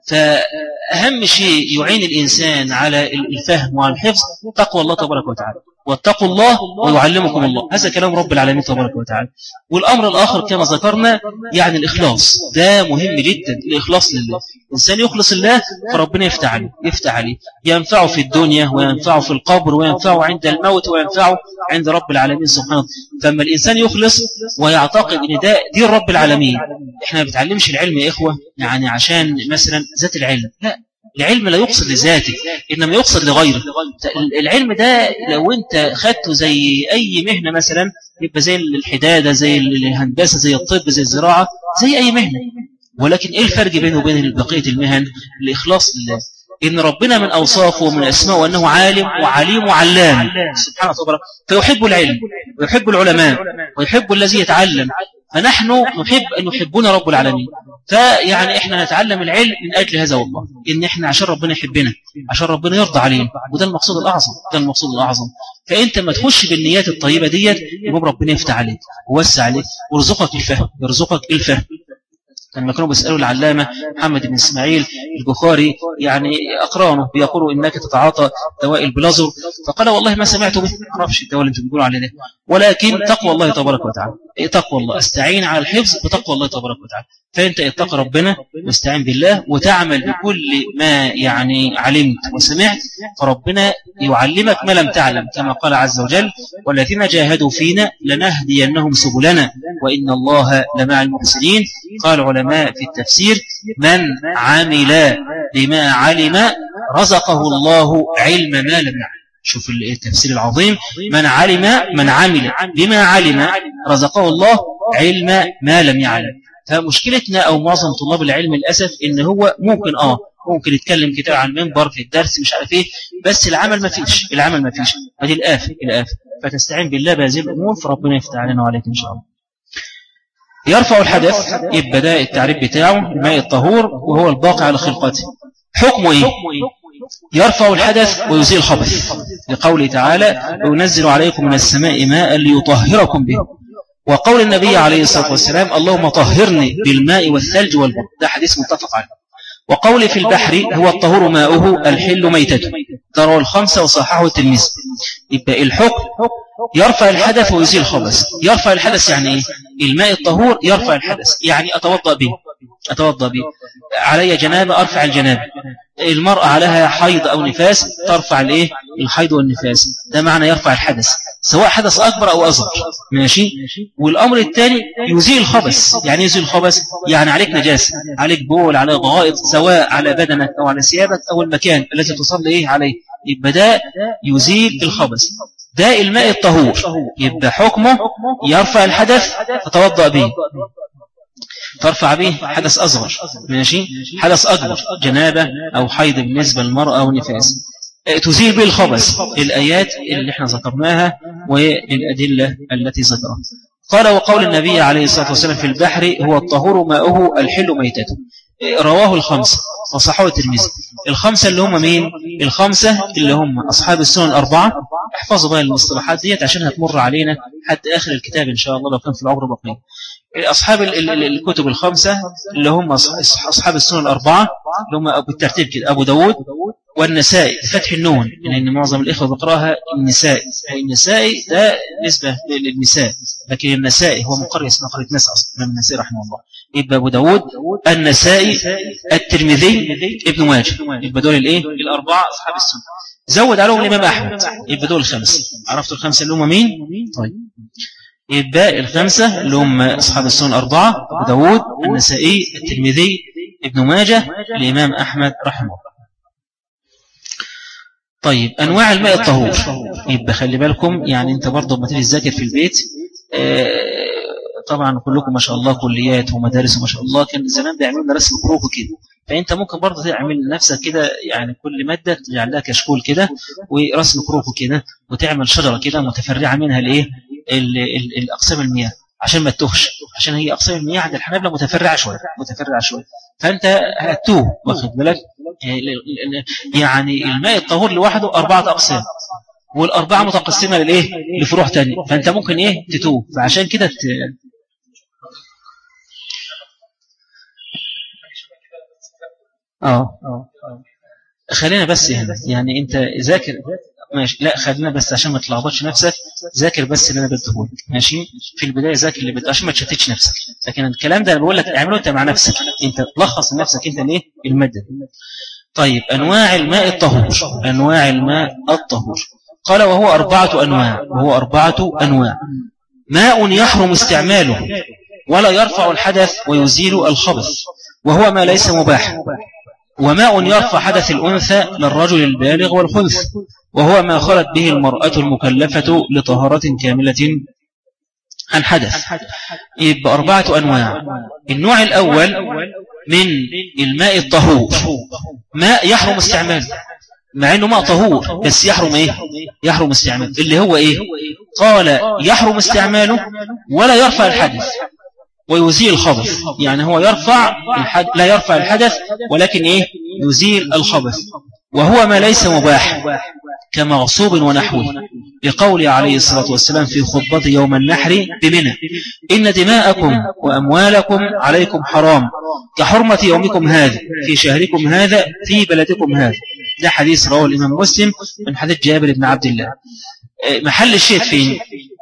فاهم شيء يعين الانسان على الفهم وعلى الحفظ تقوى الله تبارك وتعالى، واتقوا الله ويعلمكم الله، هذا كلام رب العالمين تبارك وتعالى. والامر الاخر كما ذكرنا يعني الاخلاص، ده مهم جدا، الاخلاص لله. الانسان يخلص الله فربنا يفتح عليه ينفعه في الدنيا وينفعه في القبر وينفعه عند الموت وينفعه عند رب العالمين سبحانه. فلما الانسان يخلص ويعتقد ان ده دين رب العالمين، احنا ما بنتعلمش العلم يا اخوه يعني عشان مثلا ذات العلم، لا، العلم لا يقصد لذاته إنما يقصد لغيره. العلم ده لو أنت خدته زي أي مهنة مثلا يبقى زي الحدادة زي الهندسة زي الطب زي الزراعة زي أي مهنة، ولكن إيه الفرق بينه وبين بقية المهن؟ الإخلاص لله. إن ربنا من أوصافه ومن أسماءه أنه عالم وعليم وعلام سبحانه وتعالى، فيحب العلم ويحب العلماء ويحب الذي يتعلم، فنحن نحب أن يحبنا رب العالمين. فيعني إحنا نتعلم العلم من أجل هذا والله، إن إحنا عشان ربنا يحبنا عشان ربنا يرضى علينا، وده المقصود الأعظم. فأنت ما تخش بالنيات الطيبة ديت يبقى ربنا يفتح عليك ووسع عليك ويرزقك الفهم. لما كانوا بيسألوا العلامة محمد بن إسماعيل البخاري يعني أقرانه بيقولوا إنك تتعاطى دواء البلازر، فقال والله ما سمعت به، ما أعرفش الدواء اللي أنتم بتقولوا عليه ده، ولكن تقوى الله تبارك وتعالى، تقوى الله، استعين على الحفظ بتقوى الله تبارك وتعالى. فأنت اتق ربنا واستعين بالله وتعمل بكل ما يعني علمت وسمعت، فربنا يعلمك ما لم تعلم كما قال عز وجل والذين جاهدوا فينا لنهدينهم سبلنا وإن الله لمع المحسنين. قال علماء في التفسير من عمل بما علم رزقه الله علم ما لم يعلم. شوف التفسير العظيم، من عمل بما علم رزقه الله علم ما لم يعلم. فمشكلتنا أو معظم طلاب العلم للأسف إن هو ممكن يتكلم كتير عن منبر في الدرس مش عارف إيه، بس العمل ما فيش هذه الآفة. فتستعين بالله بهذه الأمور فربنا يفتح علينا وعليكم إن شاء الله. يرفع الحدث، يبقى ده التعريف بتاعه الماء الطهور وهو الباقي على خلقته. حكمه إيه؟ يرفع الحدث ويزيل الخبث، لقوله تعالى وينزل عليكم من السماء ماء ليطهركم به، وقول النبي عليه الصلاة والسلام اللهم طهرني بالماء والثلج والبرد، ده حديث متفق عليه. وقول في البحر هو الطهور ماؤه الحل ميتته، ده رواه الخمسة وصححه الترمذي. يبقى الحكم يرفع الحدث ويزيل الخبث. يرفع الحدث يعني ايه؟ الماء الطهور يرفع الحدث، يعني اتوضأ به، علي جنابة ارفع الجنابة، المرأة عليها حيض او نفاس ترفع الايه؟ الحيض والنفاس، ده معنى يرفع الحدث سواء حدث اكبر او اصغر، ماشي. والامر الثاني يزيل الخبث، يعني يزيل الخبث يعني عليك نجاسة، عليك بول، عليك غائط، سواء على بدنك او على ثيابك او المكان الذي تصلي ايه عليه، يبقى ده يزيل الخبث، ده الماء الطهور. يبقى حكمه يرفع الحدث فتوضأ به، ترفع به حدث أصغر، ماشي، حدث أكبر جنابة أو حيض بالنسبة للمرأة أو نفاس، تزيل به الخبث، الآيات اللي احنا ذكرناها والأدلة التي ذكرها. قال وقول النبي عليه الصلاة والسلام في البحر هو الطهور ماؤه الحل ميتته، رواه الخمسة وصححه الترمذي. الخمسة اللي هم مين؟ الخمسة اللي هم أصحاب السنن الأربعة. احفظوا بقى المصطلحات ديت عشان هتمر علينا حتى آخر الكتاب إن شاء الله لو كان في العمر بقية. أصحاب الكتب الخمسة اللي هم أصحاب السنن الأربعة اللي هم بالترتيب كده أبو داود والنسائي بفتح النون، لأن معظم الإخوة بقراها النسائي ده نسبة للنساء، لكن النسائي هو من قرية اسمها قرية ناس أصلا من النسائي رحمه الله. يبقى أبو داود النسائي الترمذي ابن ماجه، يبقى دول الإيه؟ الأربعة أصحاب السنة. زود عليهم الإمام أحمد، يبقى دول الخمسة. عرفتوا الخمسة اللي هم مين؟ طيب يبقى الخمسة اللي هم أصحاب السنن الأربعة: أبو داود، النسائي، الترمذي، ابن ماجه، الإمام أحمد رحمه الله. طيب أنواع الماء الطهور. يبقى خلي بالكم، يعني أنت برضه لما تيجي تذاكر في البيت، طبعا كلكم ما شاء الله كليات ومدارس وما شاء الله، كان زمان بيعملوا رسم كروكو كده، فأنت ممكن برضه تعمل لنفسك كده، يعني كل مادة تجعل لها كشكول كده ورسم كروكو كده، وتعمل شجرة كده متفرعة منها الإيه الأقسام المياه، عشان ما تتوهش، عشان هي أقسام المياه عند الحنابلة متفرعة شوية، فأنت هتوه، واخد بالك؟ يعني الماء الطهور لوحده 4 أقسام، والأربعة متقسمة للإيه؟ لفروع تانية، فأنت ممكن إيه تتوه، فعشان كده خلينا بس هنا، يعني أنت ذاكر ماشي، لا خلينا بس عشان ما تلخبطش نفسك، ذاكر بس اللي انا بديه لك، ماشي؟ في البدايه ذاكر اللي بديه عشان ما تشتتش نفسك، لكن الكلام ده انا بقول لك اعمله انت مع نفسك، انت تلخص لنفسك انت الايه الماده. طيب انواع الماء الطهور. انواع الماء الطهور قال وهو 4 أنواع، وهو 4 أنواع: ماء يحرم استعماله ولا يرفع الحدث ويزيل الخبث وهو ما ليس مباح، وماء يرفع حدث الأنثى للرجل البالغ والخنث وهو ما خلت به المرأة المكلفة لطهارة كاملة عن حدث. يبقى 4 أنواع. النوع الأول من الماء الطهور ماء يحرم استعماله، مع أنه ماء طهور بس يحرم إيه؟ يحرم استعماله، اللي هو إيه؟ قال يحرم استعماله ولا يرفع الحدث ويزيل الخبث، يعني هو لا يرفع الحدث ولكن إيه؟ يزيل الخبث، وهو ما ليس مباح كمغصوب ونحوه، لقول عليه الصلاة والسلام في خطبة يوم النحر بمنى: إن دماءكم وأموالكم عليكم حرام كحرمة يومكم هذا في شهركم هذا في بلدكم هذا. ده حديث رواه الإمام مسلم من حديث جابر بن عبد الله. محل الشيء فين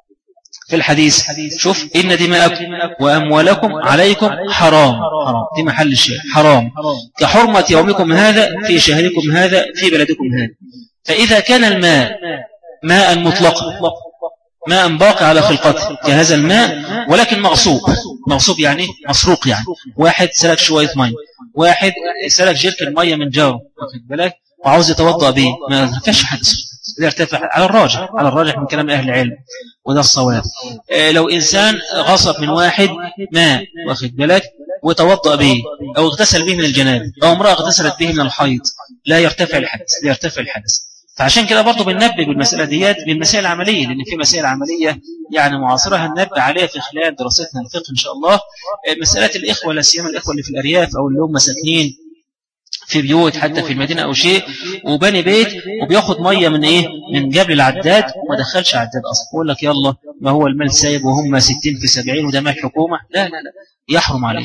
في الحديث؟ شوف: إن دماءكم وأموالكم عليكم حرام، دي محل الشيء، حرام كحرمة يومكم هذا في شهركم هذا في بلدكم هذا. فإذا كان الماء ماء مطلقا، ماء باقي على خلقته كهذا الماء، ولكن مغصوب يعني مسروق، يعني واحد سلك شوية مية، واحد سلك جيركن مية من جاره، واخد بالك، وعاوز يتوضأ به، ما يرتفعش حدث، يرتفع على الراجح من كلام أهل العلم، وده الصواب. لو إنسان غصب من واحد ماء، واخد بالك، وتوضأ به أو اغتسل به من الجنابة، أو امرأة اغتسلت به من الحيض، لا يرتفع الحدث. فعشان كده برضو بننبه بالمسألة ديات بالمسائل العملية، لأن في مسائل عملية يعني معاصرة هننبه عليها في خلال دراستنا الفقه إن شاء الله. مسألة الإخوة، لا سيما الإخوة اللي في الأرياف أو اللي هم ساكنين في بيوت حتى في المدينة أو شيء، وبني بيت وبياخد مية من إيه؟ من جبل العداد، وما دخلش عداد أصلا، يقول لك يلا ما هو المال سايب وهم 60 في 70 وده مال حكومة. لا يحرم عليه.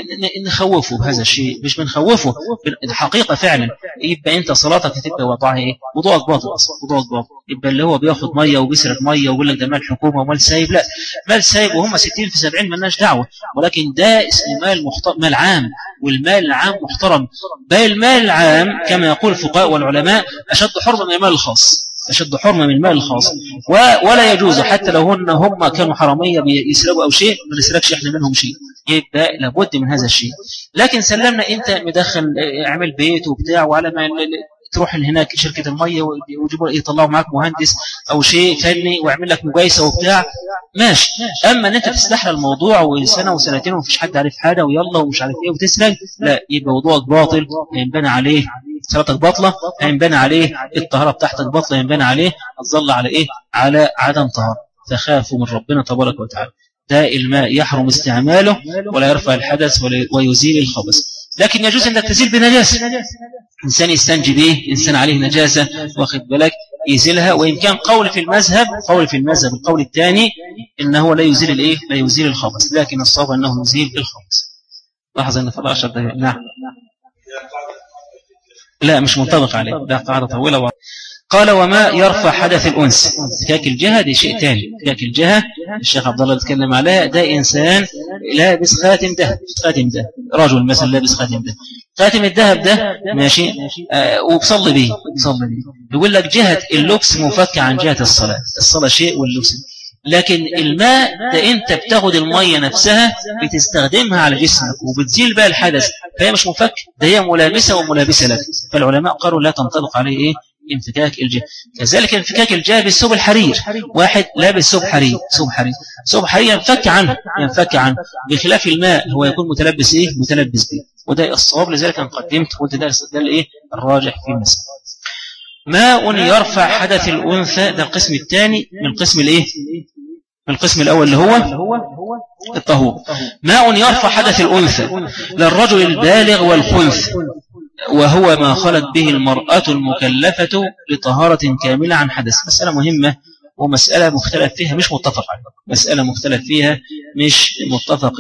نخوفه بهذا الشيء، مش بنخوفه، الحقيقة فعلا. يبقى أنت صلاتك هتبقى وضعها إيه؟ وضوءك باطل أصلا، وضوءك باطل. يبقى اللي هو بياخد مية وبيسرق مية ويقول لك ده مال حكومة ومال سايب، لا، مال سايب وهم 60 في 70 مالناش دعوة، ولكن ده اسمه مال عام، والمال العام محترم. بل المال العام كما يقول الفقهاء والعلماء أشد حرمة من المال الخاص، أشد حرمة من المال الخاص، ولا يجوز حتى لو هم كانوا حرامية بيسرقوا أو شيء، ما نسرقش إحنا منهم شيء. يبقى لابد من هذا الشيء. لكن سلمنا أنت مدخل اعمل بيت وبتاع، وعلى ما تروح هناك شركة المية ويجيبوا يطلعوا معاك مهندس أو شيء فني ويعمل لك مقايسة وبتاع، ماشي. أما أن أنت تستحرى الموضوع وسنة وسنتين ومفيش حد عارف حاجة ويلا ومش عارف إيه وتسرق، لا، يبقى وضوءك باطل، هينبنى عليه صلاتك باطلة، هينبنى عليه الطهارة بتاعتك باطلة، هينبنى عليه هتظل على إيه؟ على عدم طهارة. فخافوا من ربنا تبارك وتعالى. ده الماء يحرم استعماله ولا يرفع الحدث ويزيل الخبث، لكن يجوز أنك تزيل بنجاسة. إنسان يستنجي به، إنسان عليه نجاسة، واخد بالك، يزيلها. وإن كان قول في المذهب القول الثاني إنه لا يزيل الإيه؟ لا يزيل الخبث، لكن الصواب أنه يزيل الخبث. لاحظ أن فضل 10 دقائق. نعم، لا مش منطبق عليه، ده قاعدة طويلة. قال وما يرفع حدث الأنس. فكاك الجهة دي شيء تاني. فكاك الجهة الشيخ عبد الله بيتكلم عليها، ده إنسان لابس خاتم ذهب، رجل مثلا لابس خاتم ذهب، خاتم الذهب ده ماشي، وبصلي به. يقول لك جهة اللبس منفكة عن جهة الصلاة شيء واللبس. لكن الماء ده أنت بتاخد المية نفسها بتستخدمها على جسمك وبتزيل بقى الحدث، فهي مش مفك، ده هي ملامسة وملابسة لك. فالعلماء قالوا لا تنطبق عليه إيه؟ انفكاك الجاه. كذلك انفكاك الجاه بالثوب الحرير، واحد لابس ثوب حرير، ثوب حرير ينفك عنه، بخلاف الماء هو يكون متلبس إيه؟ متلبس به. وده الصواب، لذلك أنا قدمت وده ده الإيه؟ الراجح في المسألة. ماء يرفع حدث الأنثى، ده القسم الثاني من القسم الإيه؟ من القسم الأول اللي هو الطهور. ماء يرفع حدث الأنثى للرجل البالغ والخنث، وهو ما خلت به المرأة المكلفة لطهارة كاملة عن حدث. مسألة مهمة ومسألة مختلف فيها مش متفق عليها، مسألة مختلف فيها مش متفق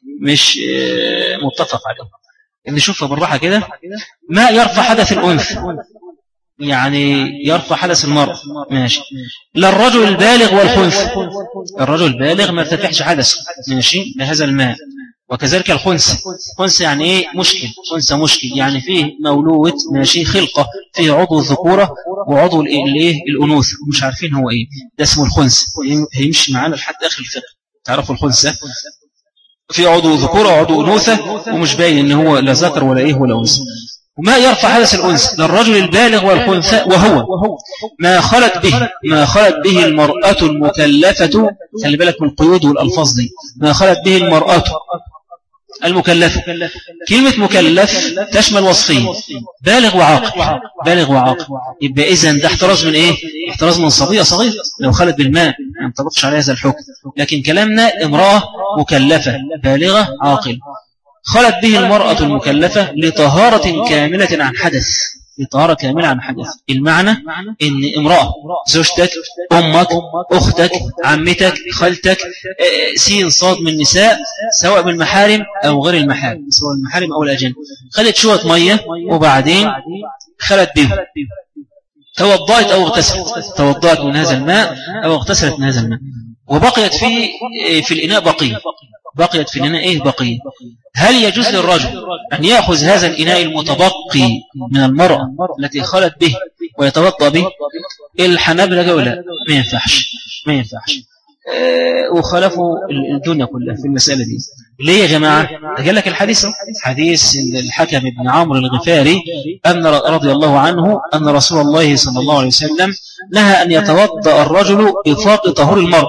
عليها. نشوفها بالراحة كده. ما يرفع حدث الأنثى يعني يرفع حدث المرأة، ماشي، للرجل البالغ والخنث. الرجل البالغ ما ارتفعش حدثه، ماشي، بهذا الماء. وكذلك الخنث يعني ايه؟ خنثى مشكل، يعني فيه مولود، ماشي، خلقة فيه عضو الذكورة وعضو الايه؟ الأنوثة، مش عارفين هو ايه، ده اسمه الخنث. هيمشي معانا لحد آخر الفقه. تعرفوا الخنثى في عضو ذكورة وعضو أنوثة ومش باين ان هو لا ذكر ولا ايه ولا أنثى. وما يرفع حدث الأنثى للرجل البالغ والخنثى، وهو ما خلت به المرأة المكلفة. خلي بالك من القيود والألفاظ دي. ما خلت به المرأة المكلفة. كلمة مكلف تشمل وصفين: بالغ وعاقل. يبقى إذن ده احتراز من إيه؟ احتراز من صبية صغيرة لو خلت بالماء ما ينطبقش على هذا الحكم. لكن كلامنا امرأة مكلفة بالغة عاقل خلت به المرأة المكلفة لطهارة كاملة عن حدث. المعنى إن امرأة، زوجتك، أمك، أختك، عمتك، خالتك، سين صاد من النساء، سواء بالمحارم أو غير المحارم، سواء المحارم أو الأجانب، خلت شوية مية وبعدين خلت بهم، توضأت أو اغتسلت، توضأت من هذا الماء أو اغتسلت من هذا الماء، وبقيت في الإناء بقية. هل يجوز للرجل أن يأخذ هذا الإناء المتبقي من المرأة التي خلت به ويتوضأ به؟ الحنابلة قالوا لا، ما ينفعش. وخالفوا الدنيا كلها في المسألة دي. ليه يا جماعة؟ قال لك الحديث الحكم بن عمرو الغفاري أن رضي الله عنه أن رسول الله صلى الله عليه وسلم نهى أن يتوضأ الرجل بفضل طهور المرأة،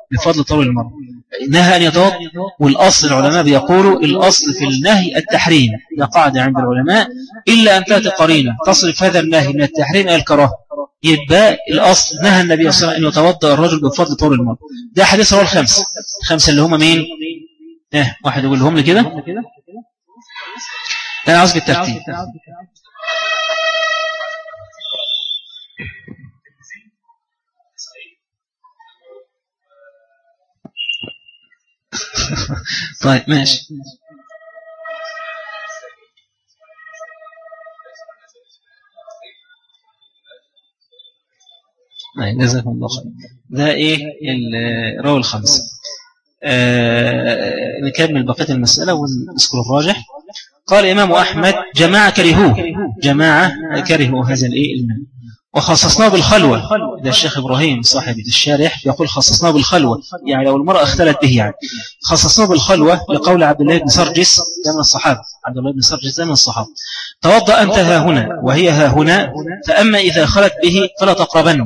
نهى أن يتوضأ. والأصل العلماء بيقولوا الأصل في النهي التحريم، ده قاعدة عند العلماء، إلا أن تأتي قرينة تصرف هذا النهي من التحريم إلى الكراهة. يبقى الأصل نهى النبي صلى الله عليه وسلم أن يتوضأ الرجل بفضل طهور المرأة. ده حديث رواه الخمسة اللي هم مين؟ واحد يقول لهم لي كده. أنا عاوز بالترتيب. طيب ماشي. جزاكم الله خير. ده ايه الراوي الخمسة. نكمل بقية المسألة ونذكر الراجح. قال إمام أحمد: جماعة كرهوه هذا الماء وخصصناه بالخلوة. ده الشيخ إبراهيم صاحب الشارح يقول خصصناه بالخلوة، يعني لو المرأة اختلت به، يعني خصصناه بالخلوة لقول عبد الله بن سرجس ده من الصحابة. توضأ أنت ها هنا وهي ها هنا، فأما إذا خلت به فلا تقربن،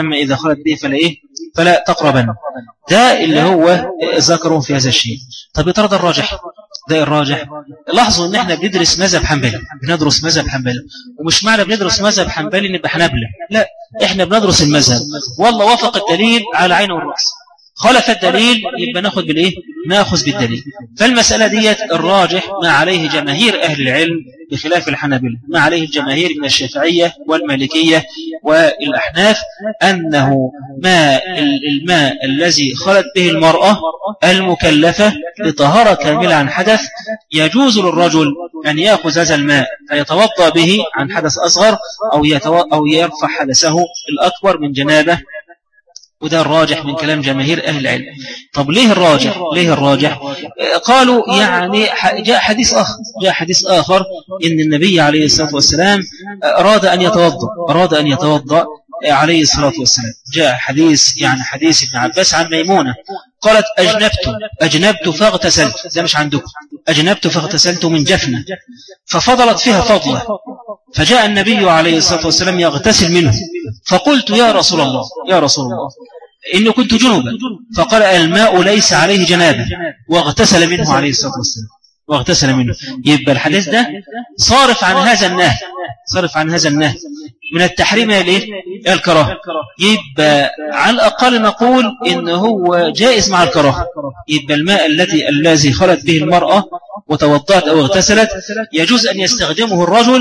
فلا تقربن. ده اللي هو ذكروا في هذا الشيء. طب يطرد الراجح. لاحظوا ان احنا بندرس مذهب حنبلي، ومش معنى بندرس مذهب حنبلي نبقى حنبلة، لا، احنا بندرس المذهب، والله وافق الدليل على عين والرأس، خالف الدليل يبقى ناخذ بالدليل. فالمسألة ديت الراجح ما عليه جماهير أهل العلم بخلاف الحنابلة، ما عليه الجماهير من الشافعية والمالكية والأحناف، أنه الماء الذي خلت به المرأة المكلفة لطهارة كاملة عن حدث، يجوز للرجل أن يأخذ هذا الماء فيتوضأ به عن حدث أصغر أو يرفع حدثه الأكبر من جنابه. وده الراجح من كلام جماهير أهل العلم. طب ليه الراجح؟ قالوا يعني جاء حديث آخر إن النبي عليه الصلاة والسلام أراد أن يتوضأ عليه الصلاة والسلام. جاء حديث يعني حديث ابن عباس عن ميمونة قالت أجنبت فاغتسلت، ده مش عندكم، أجنبت فاغتسلت من جفنة ففضلت فيها فضلة، فجاء النبي عليه الصلاة والسلام يغتسل منه، فقلت يا رسول الله إني كنت جنوبا، فقال الماء ليس عليه جنابة، واغتسل منه عليه الصلاة والسلام، واغتسل منه. يبقى الحديث ده صارف عن هذا النهي من التحريم إلى الكراهة. يبقى على الأقل نقول إن هو جائز مع الكراهة. يبقى الماء الذي خلت به المرأة وتوضأت أو اغتسلت يجوز أن يستخدمه الرجل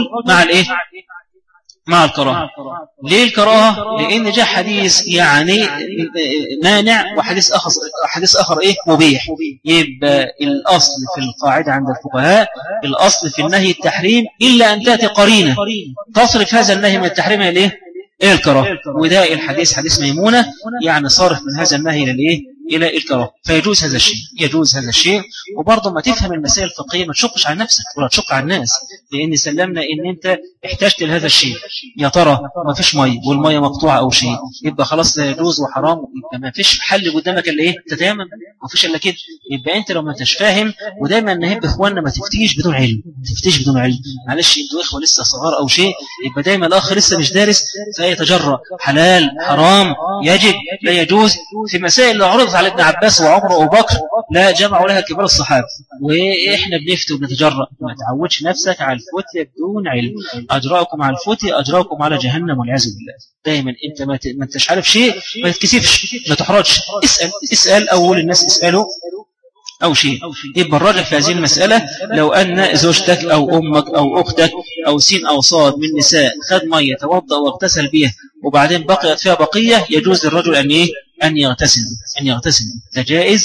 مع الكراهة. ليه الكراهة؟ لأن جاء حديث يعني مانع وحديث آخر مبيح. يبقى الأصل في القاعدة عند الفقهاء الأصل في النهي التحريم إلا أن تأتي قرينة تصرف هذا النهي من التحريم إلى الكراهة، وده الحديث حديث ميمونة يعني صارف من هذا النهي إلى الكراهة، فيجوز هذا الشيء. وبرضه ما تفهم المسائل الفقهية ما تشقش على نفسك ولا تشق على الناس، لأن سلمنا إن أنت احتجت لهذا الشيء، يا ترى ما فيش مية والمية مقطوعة أو شيء، يبقى خلاص لا يجوز وحرام، يبقى ما فيش حل قدامك إلا تتيمم، ما فيش إلا كده. يبقى أنت لو ما انتش فاهم، ودايما نهب إخواننا ما تفتيش بدون علم، معلش أنتوا إخوة لسه صغار أو شيء، يبقى دايما الآخر لسه مش دارس فيتجرأ حلال حرام يجب لا يجوز. في مسائل اللي عرضت على ابن عباس وعمر وأبو بكر لا جمعوا لها كبار الصحابة، وإحنا بنفتي وبنتجرأ. ما تعودش نفسك على الفتية بدون علم، أجراكم على الفتية أجراكم على جهنم والعياذ بالله. دايما أنت ما انتش عارف شيء ما تتكسفش، ما تحرجش، اسأل أول الناس اسألوا أو شيء. يبقى الراجح في هذه المسألة لو أن زوجتك أو أمك أو أختك أو سين أو صاد من نساء خد مية توضأ واغتسل بها وبعدين بقيت فيها بقية، يجوز للرجل أن يغتسل ده جائز.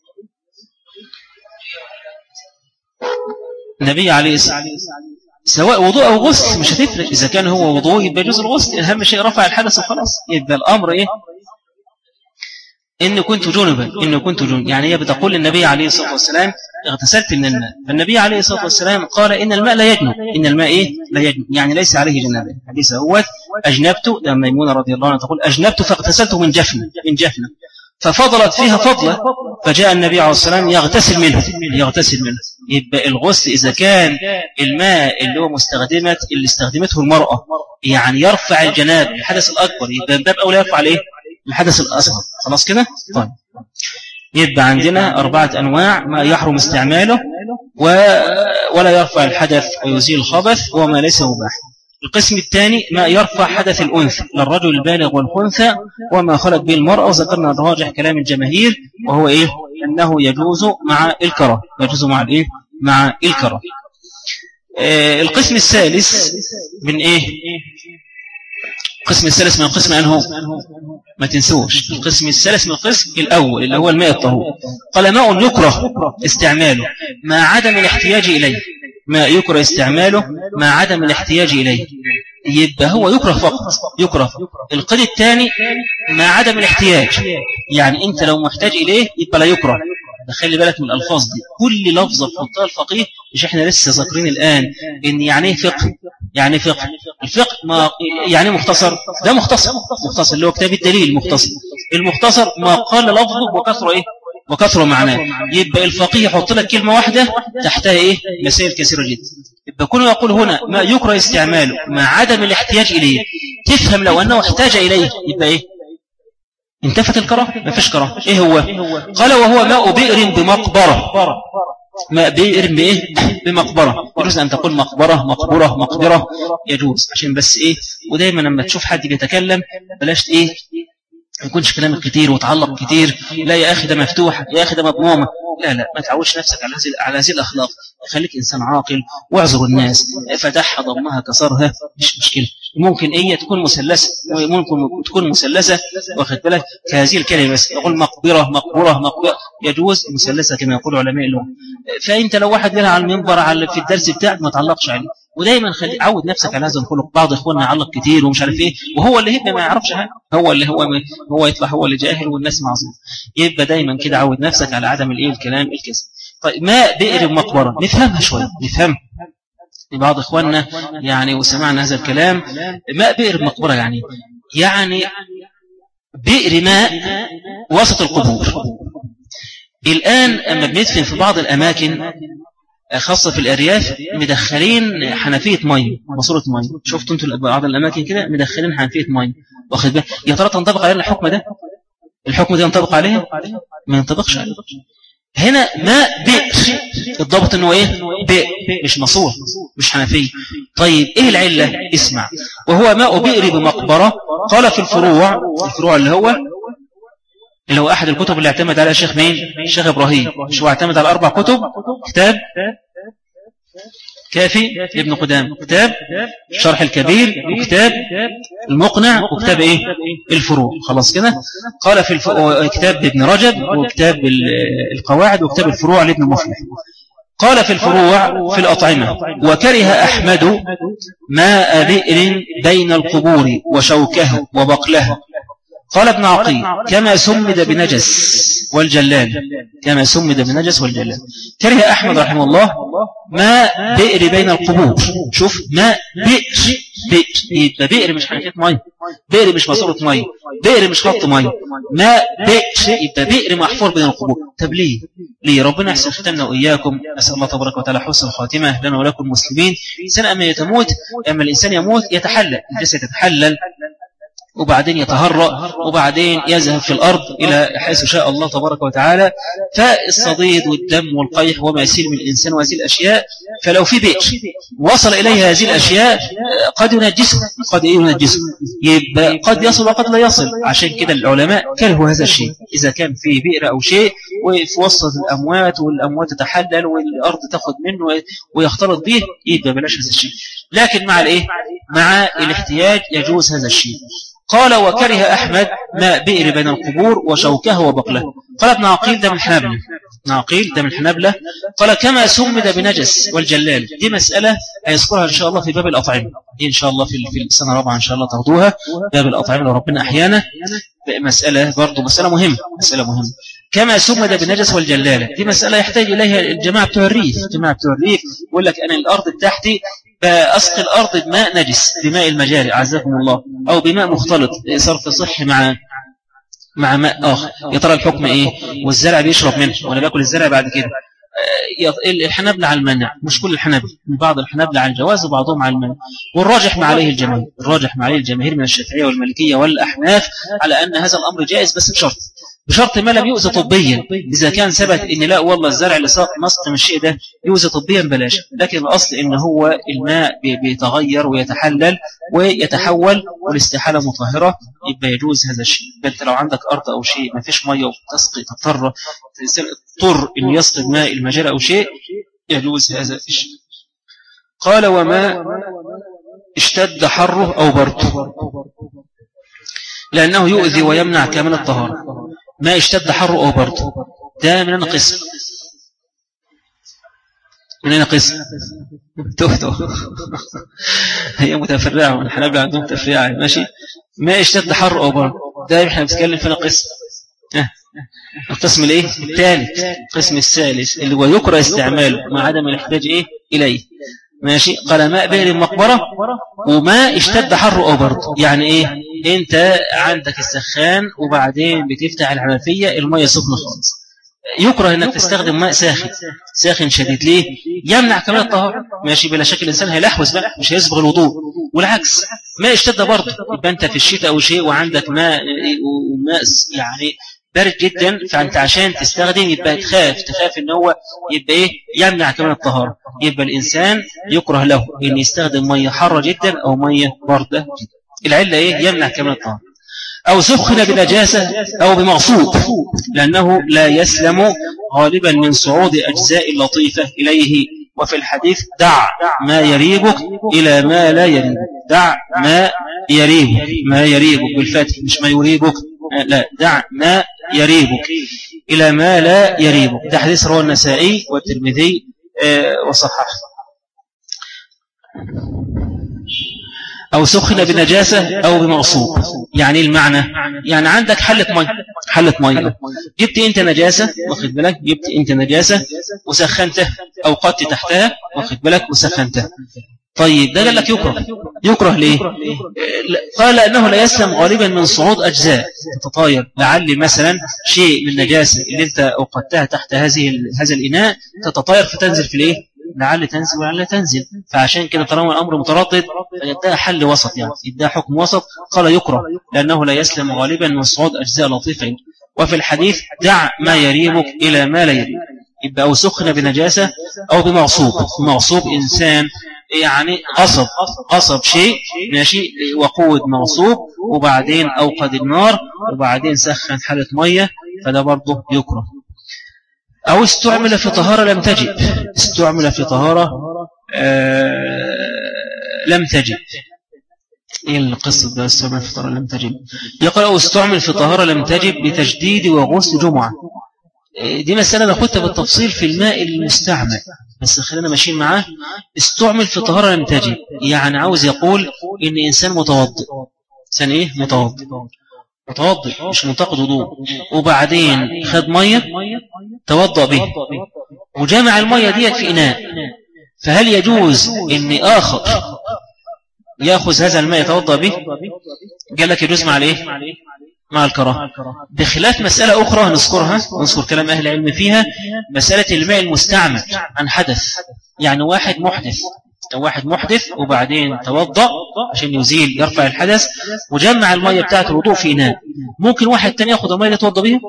النبي عليه الصلاة سواء وضوء أو غسل مش هتفرق، إذا كان هو وضوء يبقى يجوز الغسل، أهم شيء رفع الحدث وخلاص. يبقى الأمر إن كنت جنبا يعني هي بتقول النبي عليه الصلاة والسلام اغتسلت من الماء، فالنبي عليه الصلاة والسلام قال إن الماء لا يجنب، لا يجنب يعني ليس عليه جنابة. حديث هو أجنبت، ده ميمونة رضي الله عنها تقول أجنبت فاغتسلت من جفنة ففضلت فيها فضلة، فجاء النبي عليه الصلاة والسلام يغتسل منه. يبقى الغسل إذا كان الماء اللي هو اللي استخدمته المرأة يعني يرفع الجناب الحدث الأكبر، يبقى الباب أولى يرفع الحدث الأصغر. خلاص كده؟ طيب يبقى عندنا 4 أنواع: ما يحرم استعماله ولا يرفع الحدث ويزيل الخبث وما ليس مباح. القسم الثاني ما يرفع حدث الأنثى للرجل البالغ والخنثى وما خلت به المرأة، وذكرنا راجح كلام الجماهير وهو أنه يجوز مع الكراهة، مع الكراهة. القسم الثالث من القسم الثالث من القسم أنه ما تنسوش القسم الثالث من القسم الأول اللي هو الماء الطهور. قال ماء يكره استعماله مع عدم الاحتياج إليه، ماء يكره استعماله مع عدم الاحتياج إليه، يبقى هو يكره فقط. القيد الثاني مع عدم الاحتياج، يعني أنت لو محتاج إليه يبقى لا يكره. خلي بالك من الألفاظ دي، كل لفظة في منطقة الفقيه، مش احنا لسه ذاكرين الآن إن يعني فقه، الفقه ما يعني مختصر، ده مختصر اللي هو كتاب الدليل المختصر ما قال لفظه وكثر معناه. يبقى الفقيه يحط لك كلمة واحدة تحتها مسائل كثيرة جدا. يبقى كونه يقول هنا ما يكره استعماله مع عدم الاحتياج إليه، تفهم لو أنه احتاج إليه يبقى انتفت الكراهة، ما فيش كراهة. هو قال وهو ماء بئر بمقبرة، ماء بئر بمقبرة، يجوز أن تقول مقبرة يجوز، عشان بس ودايما لما تشوف حد بيتكلم بلاش ما يكونش كلامك كتير وتعلق كتير، لا يا أخي ده مفتوح، يا أخي ده مضمومة، لا ما تعودش نفسك على هذه الأخلاق، خليك إنسان عاقل واعذر الناس، فتحها ضمها كسرها مش مشكلة. ممكن تكون مثلثة واخد بالك كهذه الكلمة، بس يقول مقبرة يجوز مثلثة كما يقول علماء اللغة. فأنت لو واحد لها على المنبر في الدرس بتاعك ما تعلقش عليه، ودايما عود نفسك على هذا الخلق. بعض إخواننا يعلق كتير ومش عارف وهو اللي ما يعرفش حاجة، هو يطلع هو اللي جاهل والناس معذور. يبقى دايما كده عود نفسك على عدم الكلام الكذب. طيب ماء بئر بمقبرة نفهمها شوية، بعض إخواننا وسمعنا هذا الكلام، ماء بئر بمقبرة يعني يعني بئر ماء وسط القبور. الآن أما بندفن في بعض الأماكن خاصة في الأرياف مدخلين حنفية مية، ماسورة مية. شفتوا أنتوا بعض الأماكن كده مدخلين حنفية مية، واخد بالك؟ يا ترى تنطبق علينا الحكم ده؟ الحكم ده ينطبق عليه؟ ما ينطبقش عليه. هنا ماء بئر، الضابط انه ايه؟ بئر، مش ماسورة، مش حنفية. طيب ايه العلة؟ اسمع. وهو ماء بئر بمقبرة. قال في الفروع اللي هو أحد الكتب اللي اعتمد عليها الشيخ مين؟ الشيخ إبراهيم. شو اعتمد على 4 كتب؟ كتاب كافي لابن قدام، كتاب الشرح الكبير، وكتاب المقنع، وكتاب ايه؟ الفروع. خلاص كده. قال في كتاب ابن رجب، وكتاب القواعد، وكتاب الفروع لابن مفلح. قال في الفروع في الأطعمة: وكره أحمد ماء بئر بين القبور وشوكه وبقله. قال ابن عقيل: كما سمد بنجس والجلال، كما سمد بنجس والجلال. كره أحمد رحمه الله ماء بئر بين القبور. شوف، ماء بئر، يبقى بئر مش حنفية مية، بئر مش ماسورة مية، بئر مش خط مية، ماء بئر، يبقى بئر محفور بين القبور. طب ليه ربنا يحسن ختمنا وإياكم. أسأل الله تبارك وتعالى حسن الخاتمة لنا ولكم المسلمين. الإنسان أما الإنسان يموت يتحلل، الجسد يتحلل، وبعدين يتهرأ، وبعدين يذهب في الأرض إلى حيث شاء الله تبارك وتعالى. فالصديد والدم والقيح وما يسيل من الإنسان وهذه الأشياء، فلو في بئر وصل إليه هذه الأشياء قد ينجسه، يبقى قد يصل وقد لا يصل. عشان كده العلماء كرهوا هذا الشيء. إذا كان في بئر أو شيء وفي وسط الأموات، والأموات تتحلل والأرض تأخذ منه ويختلط به، يبقى بلاش هذا الشيء. لكن مع الاحتياج يجوز هذا الشيء. قال: وكره أحمد ماء بئر بين القبور وشوكه وبقله. قال ابن عقيل ده من الحنابلة. قال: كما سمد بنجس والجلال. دي مسألة هيذكرها إن شاء الله في باب الأطعمة، دي إن شاء الله في السنة الرابعة إن شاء الله تاخدوها، باب الأطعمة لو ربنا أحيانا. مسألة مهمة. كما سمد بنجس والجلالة، دي مسألة يحتاج إليها الجماعة بتوع الريف. يقول لك أنا الأرض بتاعتي بأسقي الأرض بماء نجس، بماء المجاري عزكم الله، أو بماء مختلط صرف صحي مع ماء آخر. يا ترى الحكم إيه؟ والزرع بيشرب منه ولا بيأكل الزرع بعد كده؟ الحنابلة على المنع، مش كل الحنابلة، من بعض الحنابلة على الجواز وبعضهم على المنع. والراجح ما عليه الجماهير من الشافعية والمالكية والأحناف على أن هذا الأمر جائز، بس بشرط ما لم يؤذى طبيا. إذا كان ثبت إن لا والله الزرع اللي ساق مسق من الشيء ده يؤذى طبيا بلاش. لكن الأصل إن هو الماء بيتغير ويتحلل ويتحول، والاستحالة مطهرة، يبقى يجوز هذا الشيء. أنت لو عندك أرض أو شيء ما فيش مية وتسقي تضطر إن يسقي ماء المجاري أو شيء، يجوز هذا الشيء. قال: وما اشتد حره أو برده، لأنه يؤذي ويمنع كامل الطهارة. ما اشتد حره أو برده ده من قسم هي متفرعة، والحنابلة عندهم تفريعة، ماشي. ما اشتد حره أو برده ده احنا بنتكلم فينا قسم. القسم القسم الثالث اللي هو يكره استعماله مع عدم الاحتياج إليه، ماشي. قال: ماء بئر مقبرة، وما اشتد حره أو برده. يعني إيه؟ أنت عندك السخان وبعدين بتفتح الحنفية، المية سخنة خالص، يكره أنك تستخدم ماء ساخن شديد. ليه؟ يمنع كمان الطهارة، ماشي. بلا شك الإنسان هيلحوس بقى، مش هيصبغ الوضوء. والعكس ماء اشتد برده، يبقى أنت في الشتاء أو شيء وعندك ماء يعني بارد جدا، فأنت عشان تستخدم يبقى تخاف إن هو يبقى يمنع كمان الطهارة. يبقى الإنسان يكره له إن يستخدم مية حارة جدا أو مية باردة جدا. العلة يمنع كمان الطهارة. أو سخن بنجاسة أو بمغصوب، لأنه لا يسلم غالبا من صعود أجزاء اللطيفة إليه. وفي الحديث: دع ما يريبك إلى ما لا يريبك. دع ما يريبك بالفتح، مش ما يريبك، لا، دع ما يريبك إلى ما لا يريبك. ده حديث رواه النسائي والترمذي وصححه. أو سخن بنجاسة أو بمغصوب، يعني المعنى يعني عندك حلة مية، جبت أنت نجاسة، واخد بالك، وسخنتها، أو قدت تحتها، واخد بالك، وسخنتها. طيب ده قال لك يكره ليه؟ قال أنه لا يسلم غالبا من صعود أجزاء تتطاير، لعل مثلا شيء من النجاسة اللي انت أوقدتها تحت هذا الإناء تتطاير فتنزل في الايه؟ لعل تنزل ولعل تنزل. فعشان كده طالما الأمر متردد فيدعى حل وسط، يعني يدعى حكم وسط. قال يكره لأنه لا يسلم غالبا من صعود أجزاء لطيفة. وفي الحديث دع ما يريبك إلى ما لا يريبك، يبقى أو سخن بنجاسة أو بمغصوب إنسان يعني قصب شيء ماشي وقود مغصوب وبعدين أوقد النار وبعدين سخن حالة مية، فده برضه يكره. أو استعمل في طهارة لم تجب، استعمل في طهارة لم تجب. إيه القصة ده؟ استعمل في طهارة لم تجب. يقول أو استعمل في طهارة لم تجب بتجديد وغسل جمعة. دي مسألة ناخدها بالتفصيل في الماء المستعمل، بس خلينا ماشيين معاه. استعمل في طهارة لم تجب، يعني عاوز يقول إن إنسان متوضئ، إنسان إيه؟ متوضئ مش منتقد وضوء، وبعدين خد مية توضأ به وجمع المية ديت في إناء، فهل يجوز إن آخر يأخذ هذا الماء يتوضأ به؟ قال لك يجوز مع الإيه؟ مع الكراهة، بخلاف مسألة أخرى نذكر كلام أهل العلم فيها، مسألة الماء المستعمل عن حدث. يعني واحد محدث وبعدين توضأ عشان يرفع الحدث وجمع المية بتاعت الوضوء في إناء، ممكن واحد تاني يأخذ المية يتوضأ بها؟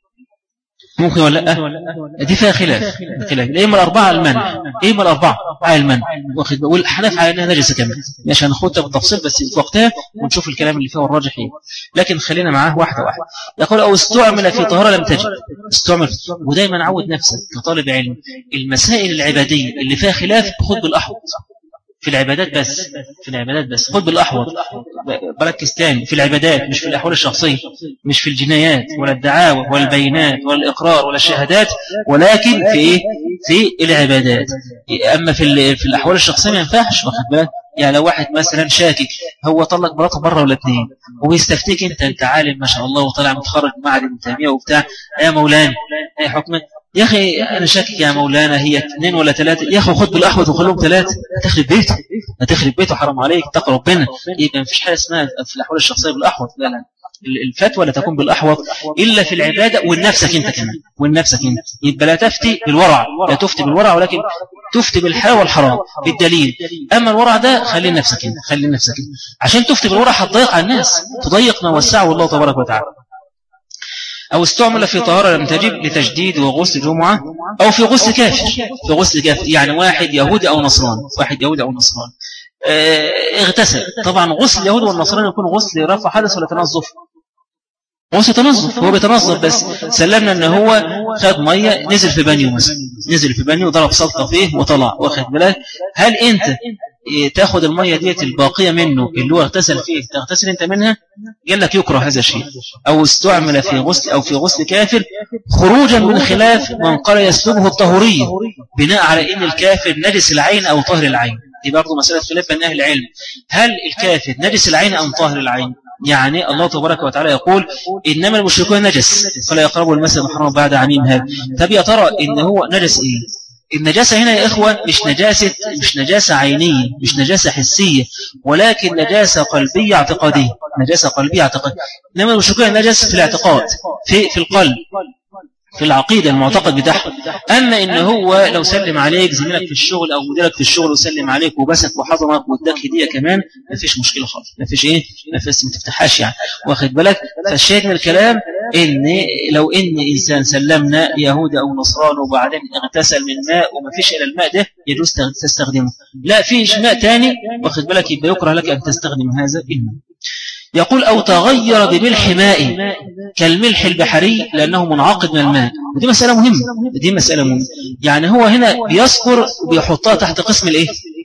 ممكن ولا لا؟ دي فيها خلاف. إما الأربعة المنع، والحنف على أنها نجسة كمان، مش هناخدها بالتفصيل بس في وقتها ونشوف الكلام اللي فيه والراجح ايه، لكن خلينا معاه واحدة. يقول أو استعمل في طهارة لم تجب. ودايما عود نفسك كطالب علم المسائل العبادية اللي فيها خلاف خذ بالأحوط في العبادات بس خذ بالأحوط، بركز تاني في العبادات مش في الأحوال الشخصية، مش في الجنايات ولا الدعاوى ولا البينات ولا الإقرار ولا الشهادات، ولكن في إيه؟ في العبادات. أما في الأحوال الشخصية ما ينفعش، واخد بالك؟ يعني لو واحد مثلا شاكك هو طلق مراته مرة ولا اتنين وبيستفتيك انت عالم ما شاء الله وطلع متخرج من معهد ابن تيمية وبتاع، يا مولانا ايه حكمك؟ يا أخي أنا شاكك يا مولانا هي 2 ولا 3، يا أخي خد بالأحوط وخلهم 3، هتخرب بيته حرام عليك، اتق ربنا. يبقى مفيش حاجة اسمها في الأحوال الشخصية بالأحوط، لا الفتوى لا تكون بالأحوط إلا في العبادة ونفسك أنت كمان، يبقى لا تفتي بالورع ولكن تفتي بالحلال والحرام بالدليل. أما الورع ده خلي نفسك انت عشان تفتي بالورع هتضيق على الناس، تضيق ما وسعه الله تبارك وتعالى. أو استعمل في طهارة لم تجب لتجديد وغسل جمعة، أو في غسل كافر، يعني واحد يهودي أو نصراني اغتسل. طبعا غسل اليهود والنصراني يكون غسل رفع حدث ولا تنظف؟ غسل تنظف، هو بيتنظف بس سلمنا ان هو خد مية نزل في بانيو ضرب سلطة فيه وطلع، واخد بالك؟ هل انت تاخد المية ديت الباقية منه اللي هو اغتسل فيه تغتسل انت منها؟ قال لك يكره هذا الشيء. أو استعمل في غسل كافر خروجا من خلاف من قال يسلبه الطهورية بناء على ان الكافر نجس العين او طاهر العين. دي برضه مسألة خلاف بين أهل العلم، هل الكافر نجس العين أم طاهر العين؟ يعني الله تبارك وتعالى يقول إنما المشركون نجس فلا يقربوا المسجد الحرام بعد عامهم هذا. طب يا ترى إن هو نجس إيه؟ النجاسة هنا يا إخوة مش نجاسة عينية، مش نجاسة حسية، ولكن نجاسة قلبية اعتقادية، إنما المشركون نجس في الاعتقاد، في القلب، في العقيدة المعتقد بتاعها. أما إن هو لو سلم عليك زميلك في الشغل أو مديرك في الشغل وسلم عليك وبسك وحضنك واداك هدية كمان، مفيش مشكلة خالص، مفيش ما تفتحهاش يعني، واخد بالك؟ فالشاهد من الكلام إن لو إن إنسان سلمنا يهودي أو نصراني وبعدين اغتسل من ماء ومفيش إلى الماء ده يجوز تستخدمه، لا فيش ماء تاني، واخد بالك؟ يبقى يكره لك أن تستخدم هذا الماء. يقول أو تغير بملح ماء كالملح البحري لأنه منعقد من الماء. ودي مسألة مهمة، يعني هو هنا بيذكر وبيحطها تحت قسم الإيه؟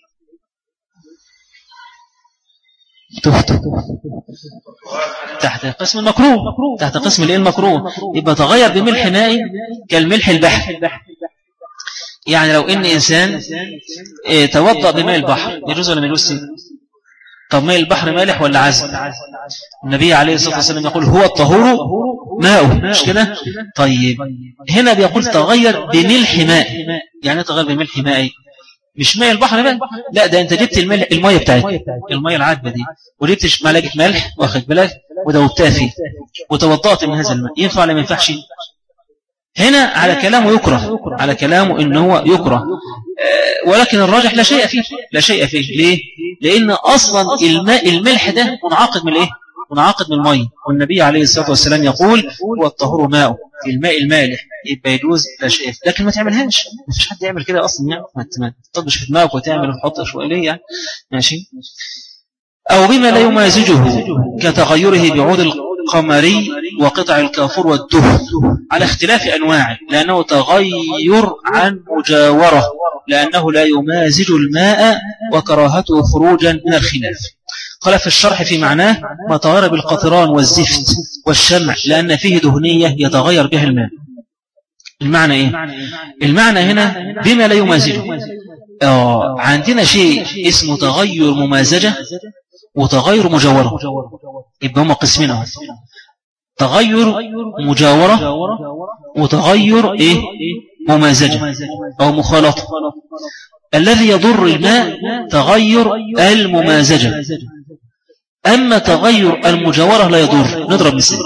تحت قسم المكروه، تحت قسم الإيه؟ المكروه. يبقى تغير بملح ماء كالملح البحري، يعني لو إن إنسان توضأ بماء البحر يجوز ولا ما يجوز؟ طب ماء البحر مالح ولا عذب؟ النبي عليه الصلاة والسلام يقول هو الطهور ماءه، مش كده؟ طيب هنا بيقول تغير بملح ماء، يعني تغير بملح ماء مش ماء البحر بقى، لا ده انت جبت المية بتاعتك، المية العذبة دي، وجبت معلقة ملح واخد بالك ودوبتها فيه وتوضأت من هذا الماء، ينفع ولا ما ينفعش؟ هنا على كلامه يكره، على كلامه إن هو يكره، ولكن الراجح لا شيء فيه، لا شيء فيه. ليه؟ لأن أصلا الملح ده منعقد من إيه؟ منعقد من المية، والنبي عليه الصلاة والسلام يقول هو الطهور ماء في الماء المالح، يبقى يجوز لا شيء فيه. لكن ما تعملهاش، ما فيش حد يعمل كده أصلا يعني، ما تطبش في دماغك وتعمل وتحط شوية يعني. ماشي. أو بما لا يمازجه كتغيره بعود القمري وقطع الكافور والدهن على اختلاف أنواعه، لأنه تغير عن مجاورة، لأنه لا يمازج الماء وكراهته خروجا من الخلاف. قال في الشرح في معناه ما تغير بالقطران والزفت والشمع لأن فيه دهنية يتغير بها الماء. المعنى إيه؟ المعنى هنا بما لا يمازجه. عندنا شيء اسمه تغير ممازجة وتغير مجاورة، يبقى هما قسمين اهو، تغير مجاورة وتغير إيه؟ ممازجة أو مخالطة. الذي يضر الماء تغير الممازجة، أما تغير المجاورة لا يضر. نضرب مثال،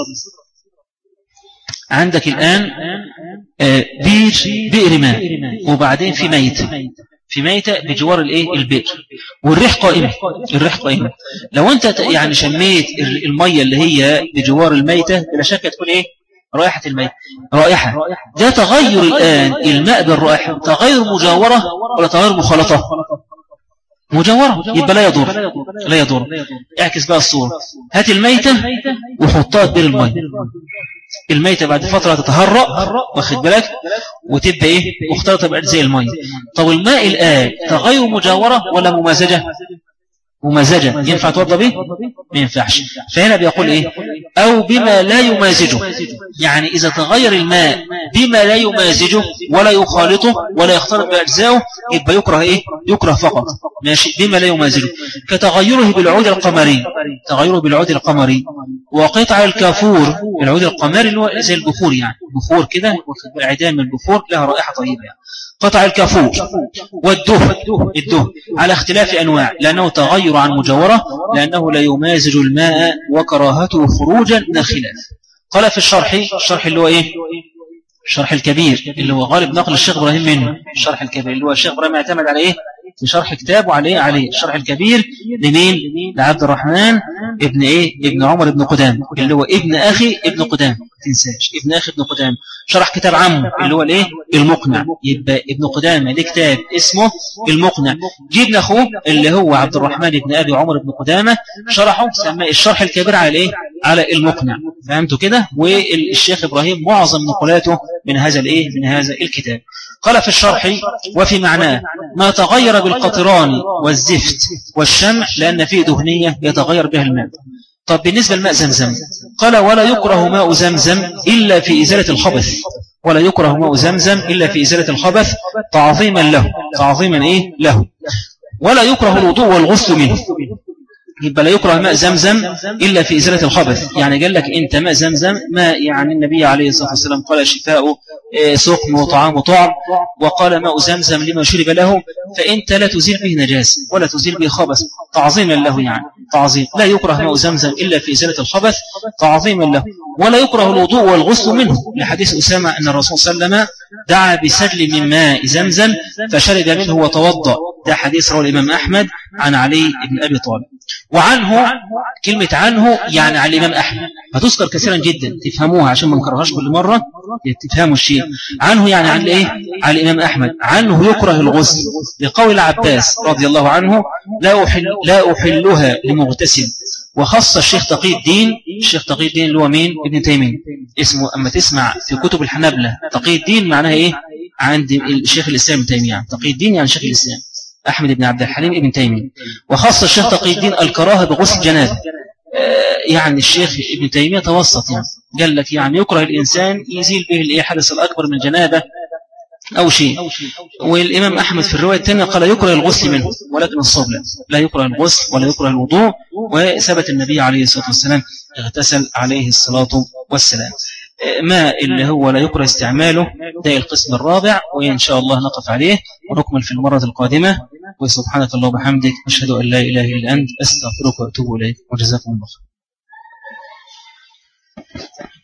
عندك الآن بئر ماء وبعدين في ميتة، في ميتة بجوار الايه البئر، والريح قائمة، الريح قائمة. لو انت يعني شميت المية اللي هي بجوار الميتة بلا شك تكون ايه؟ رائحة الميتة، رائحة. ده تغير الآن الماء بالرائحة، تغير مجاورة ولا تغير مخالطة؟ مجاورة، يبقى لا يضر، لا يضر. اعكس بقى الصورة، هات الميتة وحطها في بئر المية، الميتة بعد فترة تتهرأ واخد بالك وتبقى ايه؟ مختلطة بأجزاء المية. طب الماء الآن تغير مجاورة ولا ممازجة؟ ممازجة، ينفع توضى به؟ ما ينفعش. فهنا بيقول ايه؟ أو بما لا يمازجه، يعني إذا تغير الماء بما لا يمازجه ولا يخالطه ولا يختلط بأجزائه يبقى يكره ايه؟ يكره فقط. ماشي، بما لا يمازجه كتغيره بالعود القمري، تغيره بالعود القمري وقطع الكافور. العود القمري اللي هو زي البخور يعني، بخور كده عدام من البخور لها رائحة طيبة يعني. قطع الكافور والدهن، الدهن على اختلاف أنواع، لأنه تغير عن مجاورة، لأنه لا يمازج الماء وكراهته خروجا من الخلاف. قال في الشرح اللي هو إيه؟ الشرح الكبير اللي هو غالب نقل الشيخ إبراهيم منه، الشرح الكبير اللي هو الشيخ إبراهيم اعتمد على إيه؟ في شرح كتابه عليه الشرح الكبير لمين؟ لعبد الرحمن ابن ايه؟ ابن عمر ابن قدام، اللي هو ابن اخي ابن قدام، ما تنساش ابن اخي ابن قدام. شرح كتاب عمه اللي هو الايه؟ المقنع. يبقى ابن قدام ليه كتاب اسمه المقنع، جبنا اخوه اللي هو عبد الرحمن ابن ابي عمر ابن قدامه، شرحه سماه الشرح الكبير على الايه؟ على المقنع. فهمتوا كده؟ والشيخ ابراهيم معظم نقلاته من هذا الايه؟ من هذا الكتاب. قال في الشرح وفي معناه ما تغير بالقطران والزفت والشمع لأن فيه دهنية يتغير بها الماء. طب بالنسبة لماء زمزم قال ولا يكره ماء زمزم إلا في إزالة الخبث، ولا يكره ماء زمزم إلا في إزالة الخبث تعظيما له، تعظيما إيه له. ولا يكره الوضوء والغسل منه، يبقى لا يكره ماء زمزم إلا في إزالة الخبث. يعني قال لك أنت ماء زمزم ماء يعني النبي عليه الصلاة والسلام قال شفاء سقم وطعام طعم، وقال ماء زمزم لما شرب له، فأنت لا تزيل به نجاسة ولا تزيل به خبث تعظيما له، يعني تعظيم. لا يكره ماء زمزم إلا في إزالة الخبث تعظيما له. ولا يكره الوضوء والغسل منه لحديث أسامة أن الرسول صلى الله عليه وسلم دعا بسجل من ماء زمزم فشرب منه وتوضأ. ده حديث رواه الإمام أحمد عن علي بن أبي طالب. وعنه، كلمة عنه يعني على الإمام أحمد، هتذكر كثيرا جدا تفهموها عشان ما نكررهاش كل مرة تفهموا الشيء. عنه يعني عن إيه؟ على الإمام أحمد. عنه يكره الغسل لقول العباس رضي الله عنه لا أحلها لمغتسل. وخص الشيخ تقي الدين، الشيخ تقي الدين اللي هو مين؟ ابن تيمية اسمه. أما تسمع في كتب الحنابلة تقي الدين معناها إيه؟ عند الشيخ الإسلام ابن تيمية، تقي الدين يعني شيخ الإسلام أحمد بن عبد الحليم ابن تيمية. وخاص الشيخ تقي الدين الكراهة بغسل جنابه، يعني الشيخ ابن تيمية توسط، يعني قال لك يعني يكره الإنسان يزيل به الحدث الأكبر من جنابه أو شيء. والإمام أحمد في الرواية الثانية قال يكره الغسل منه، ولكن الصواب لا يكره الغسل ولا يكره الوضوء. وثبت النبي عليه الصلاة والسلام اغتسل عليه الصلاة والسلام. ما اللي هو لا يكره استعماله ده القسم الرابع، وإن شاء الله نقف عليه ونكمل في المرة القادمة. وسبحانك اللهم وبحمدك أشهد أن لا إله إلا أنت أستغفرك وأتوب إليك وجزاكم الله خير.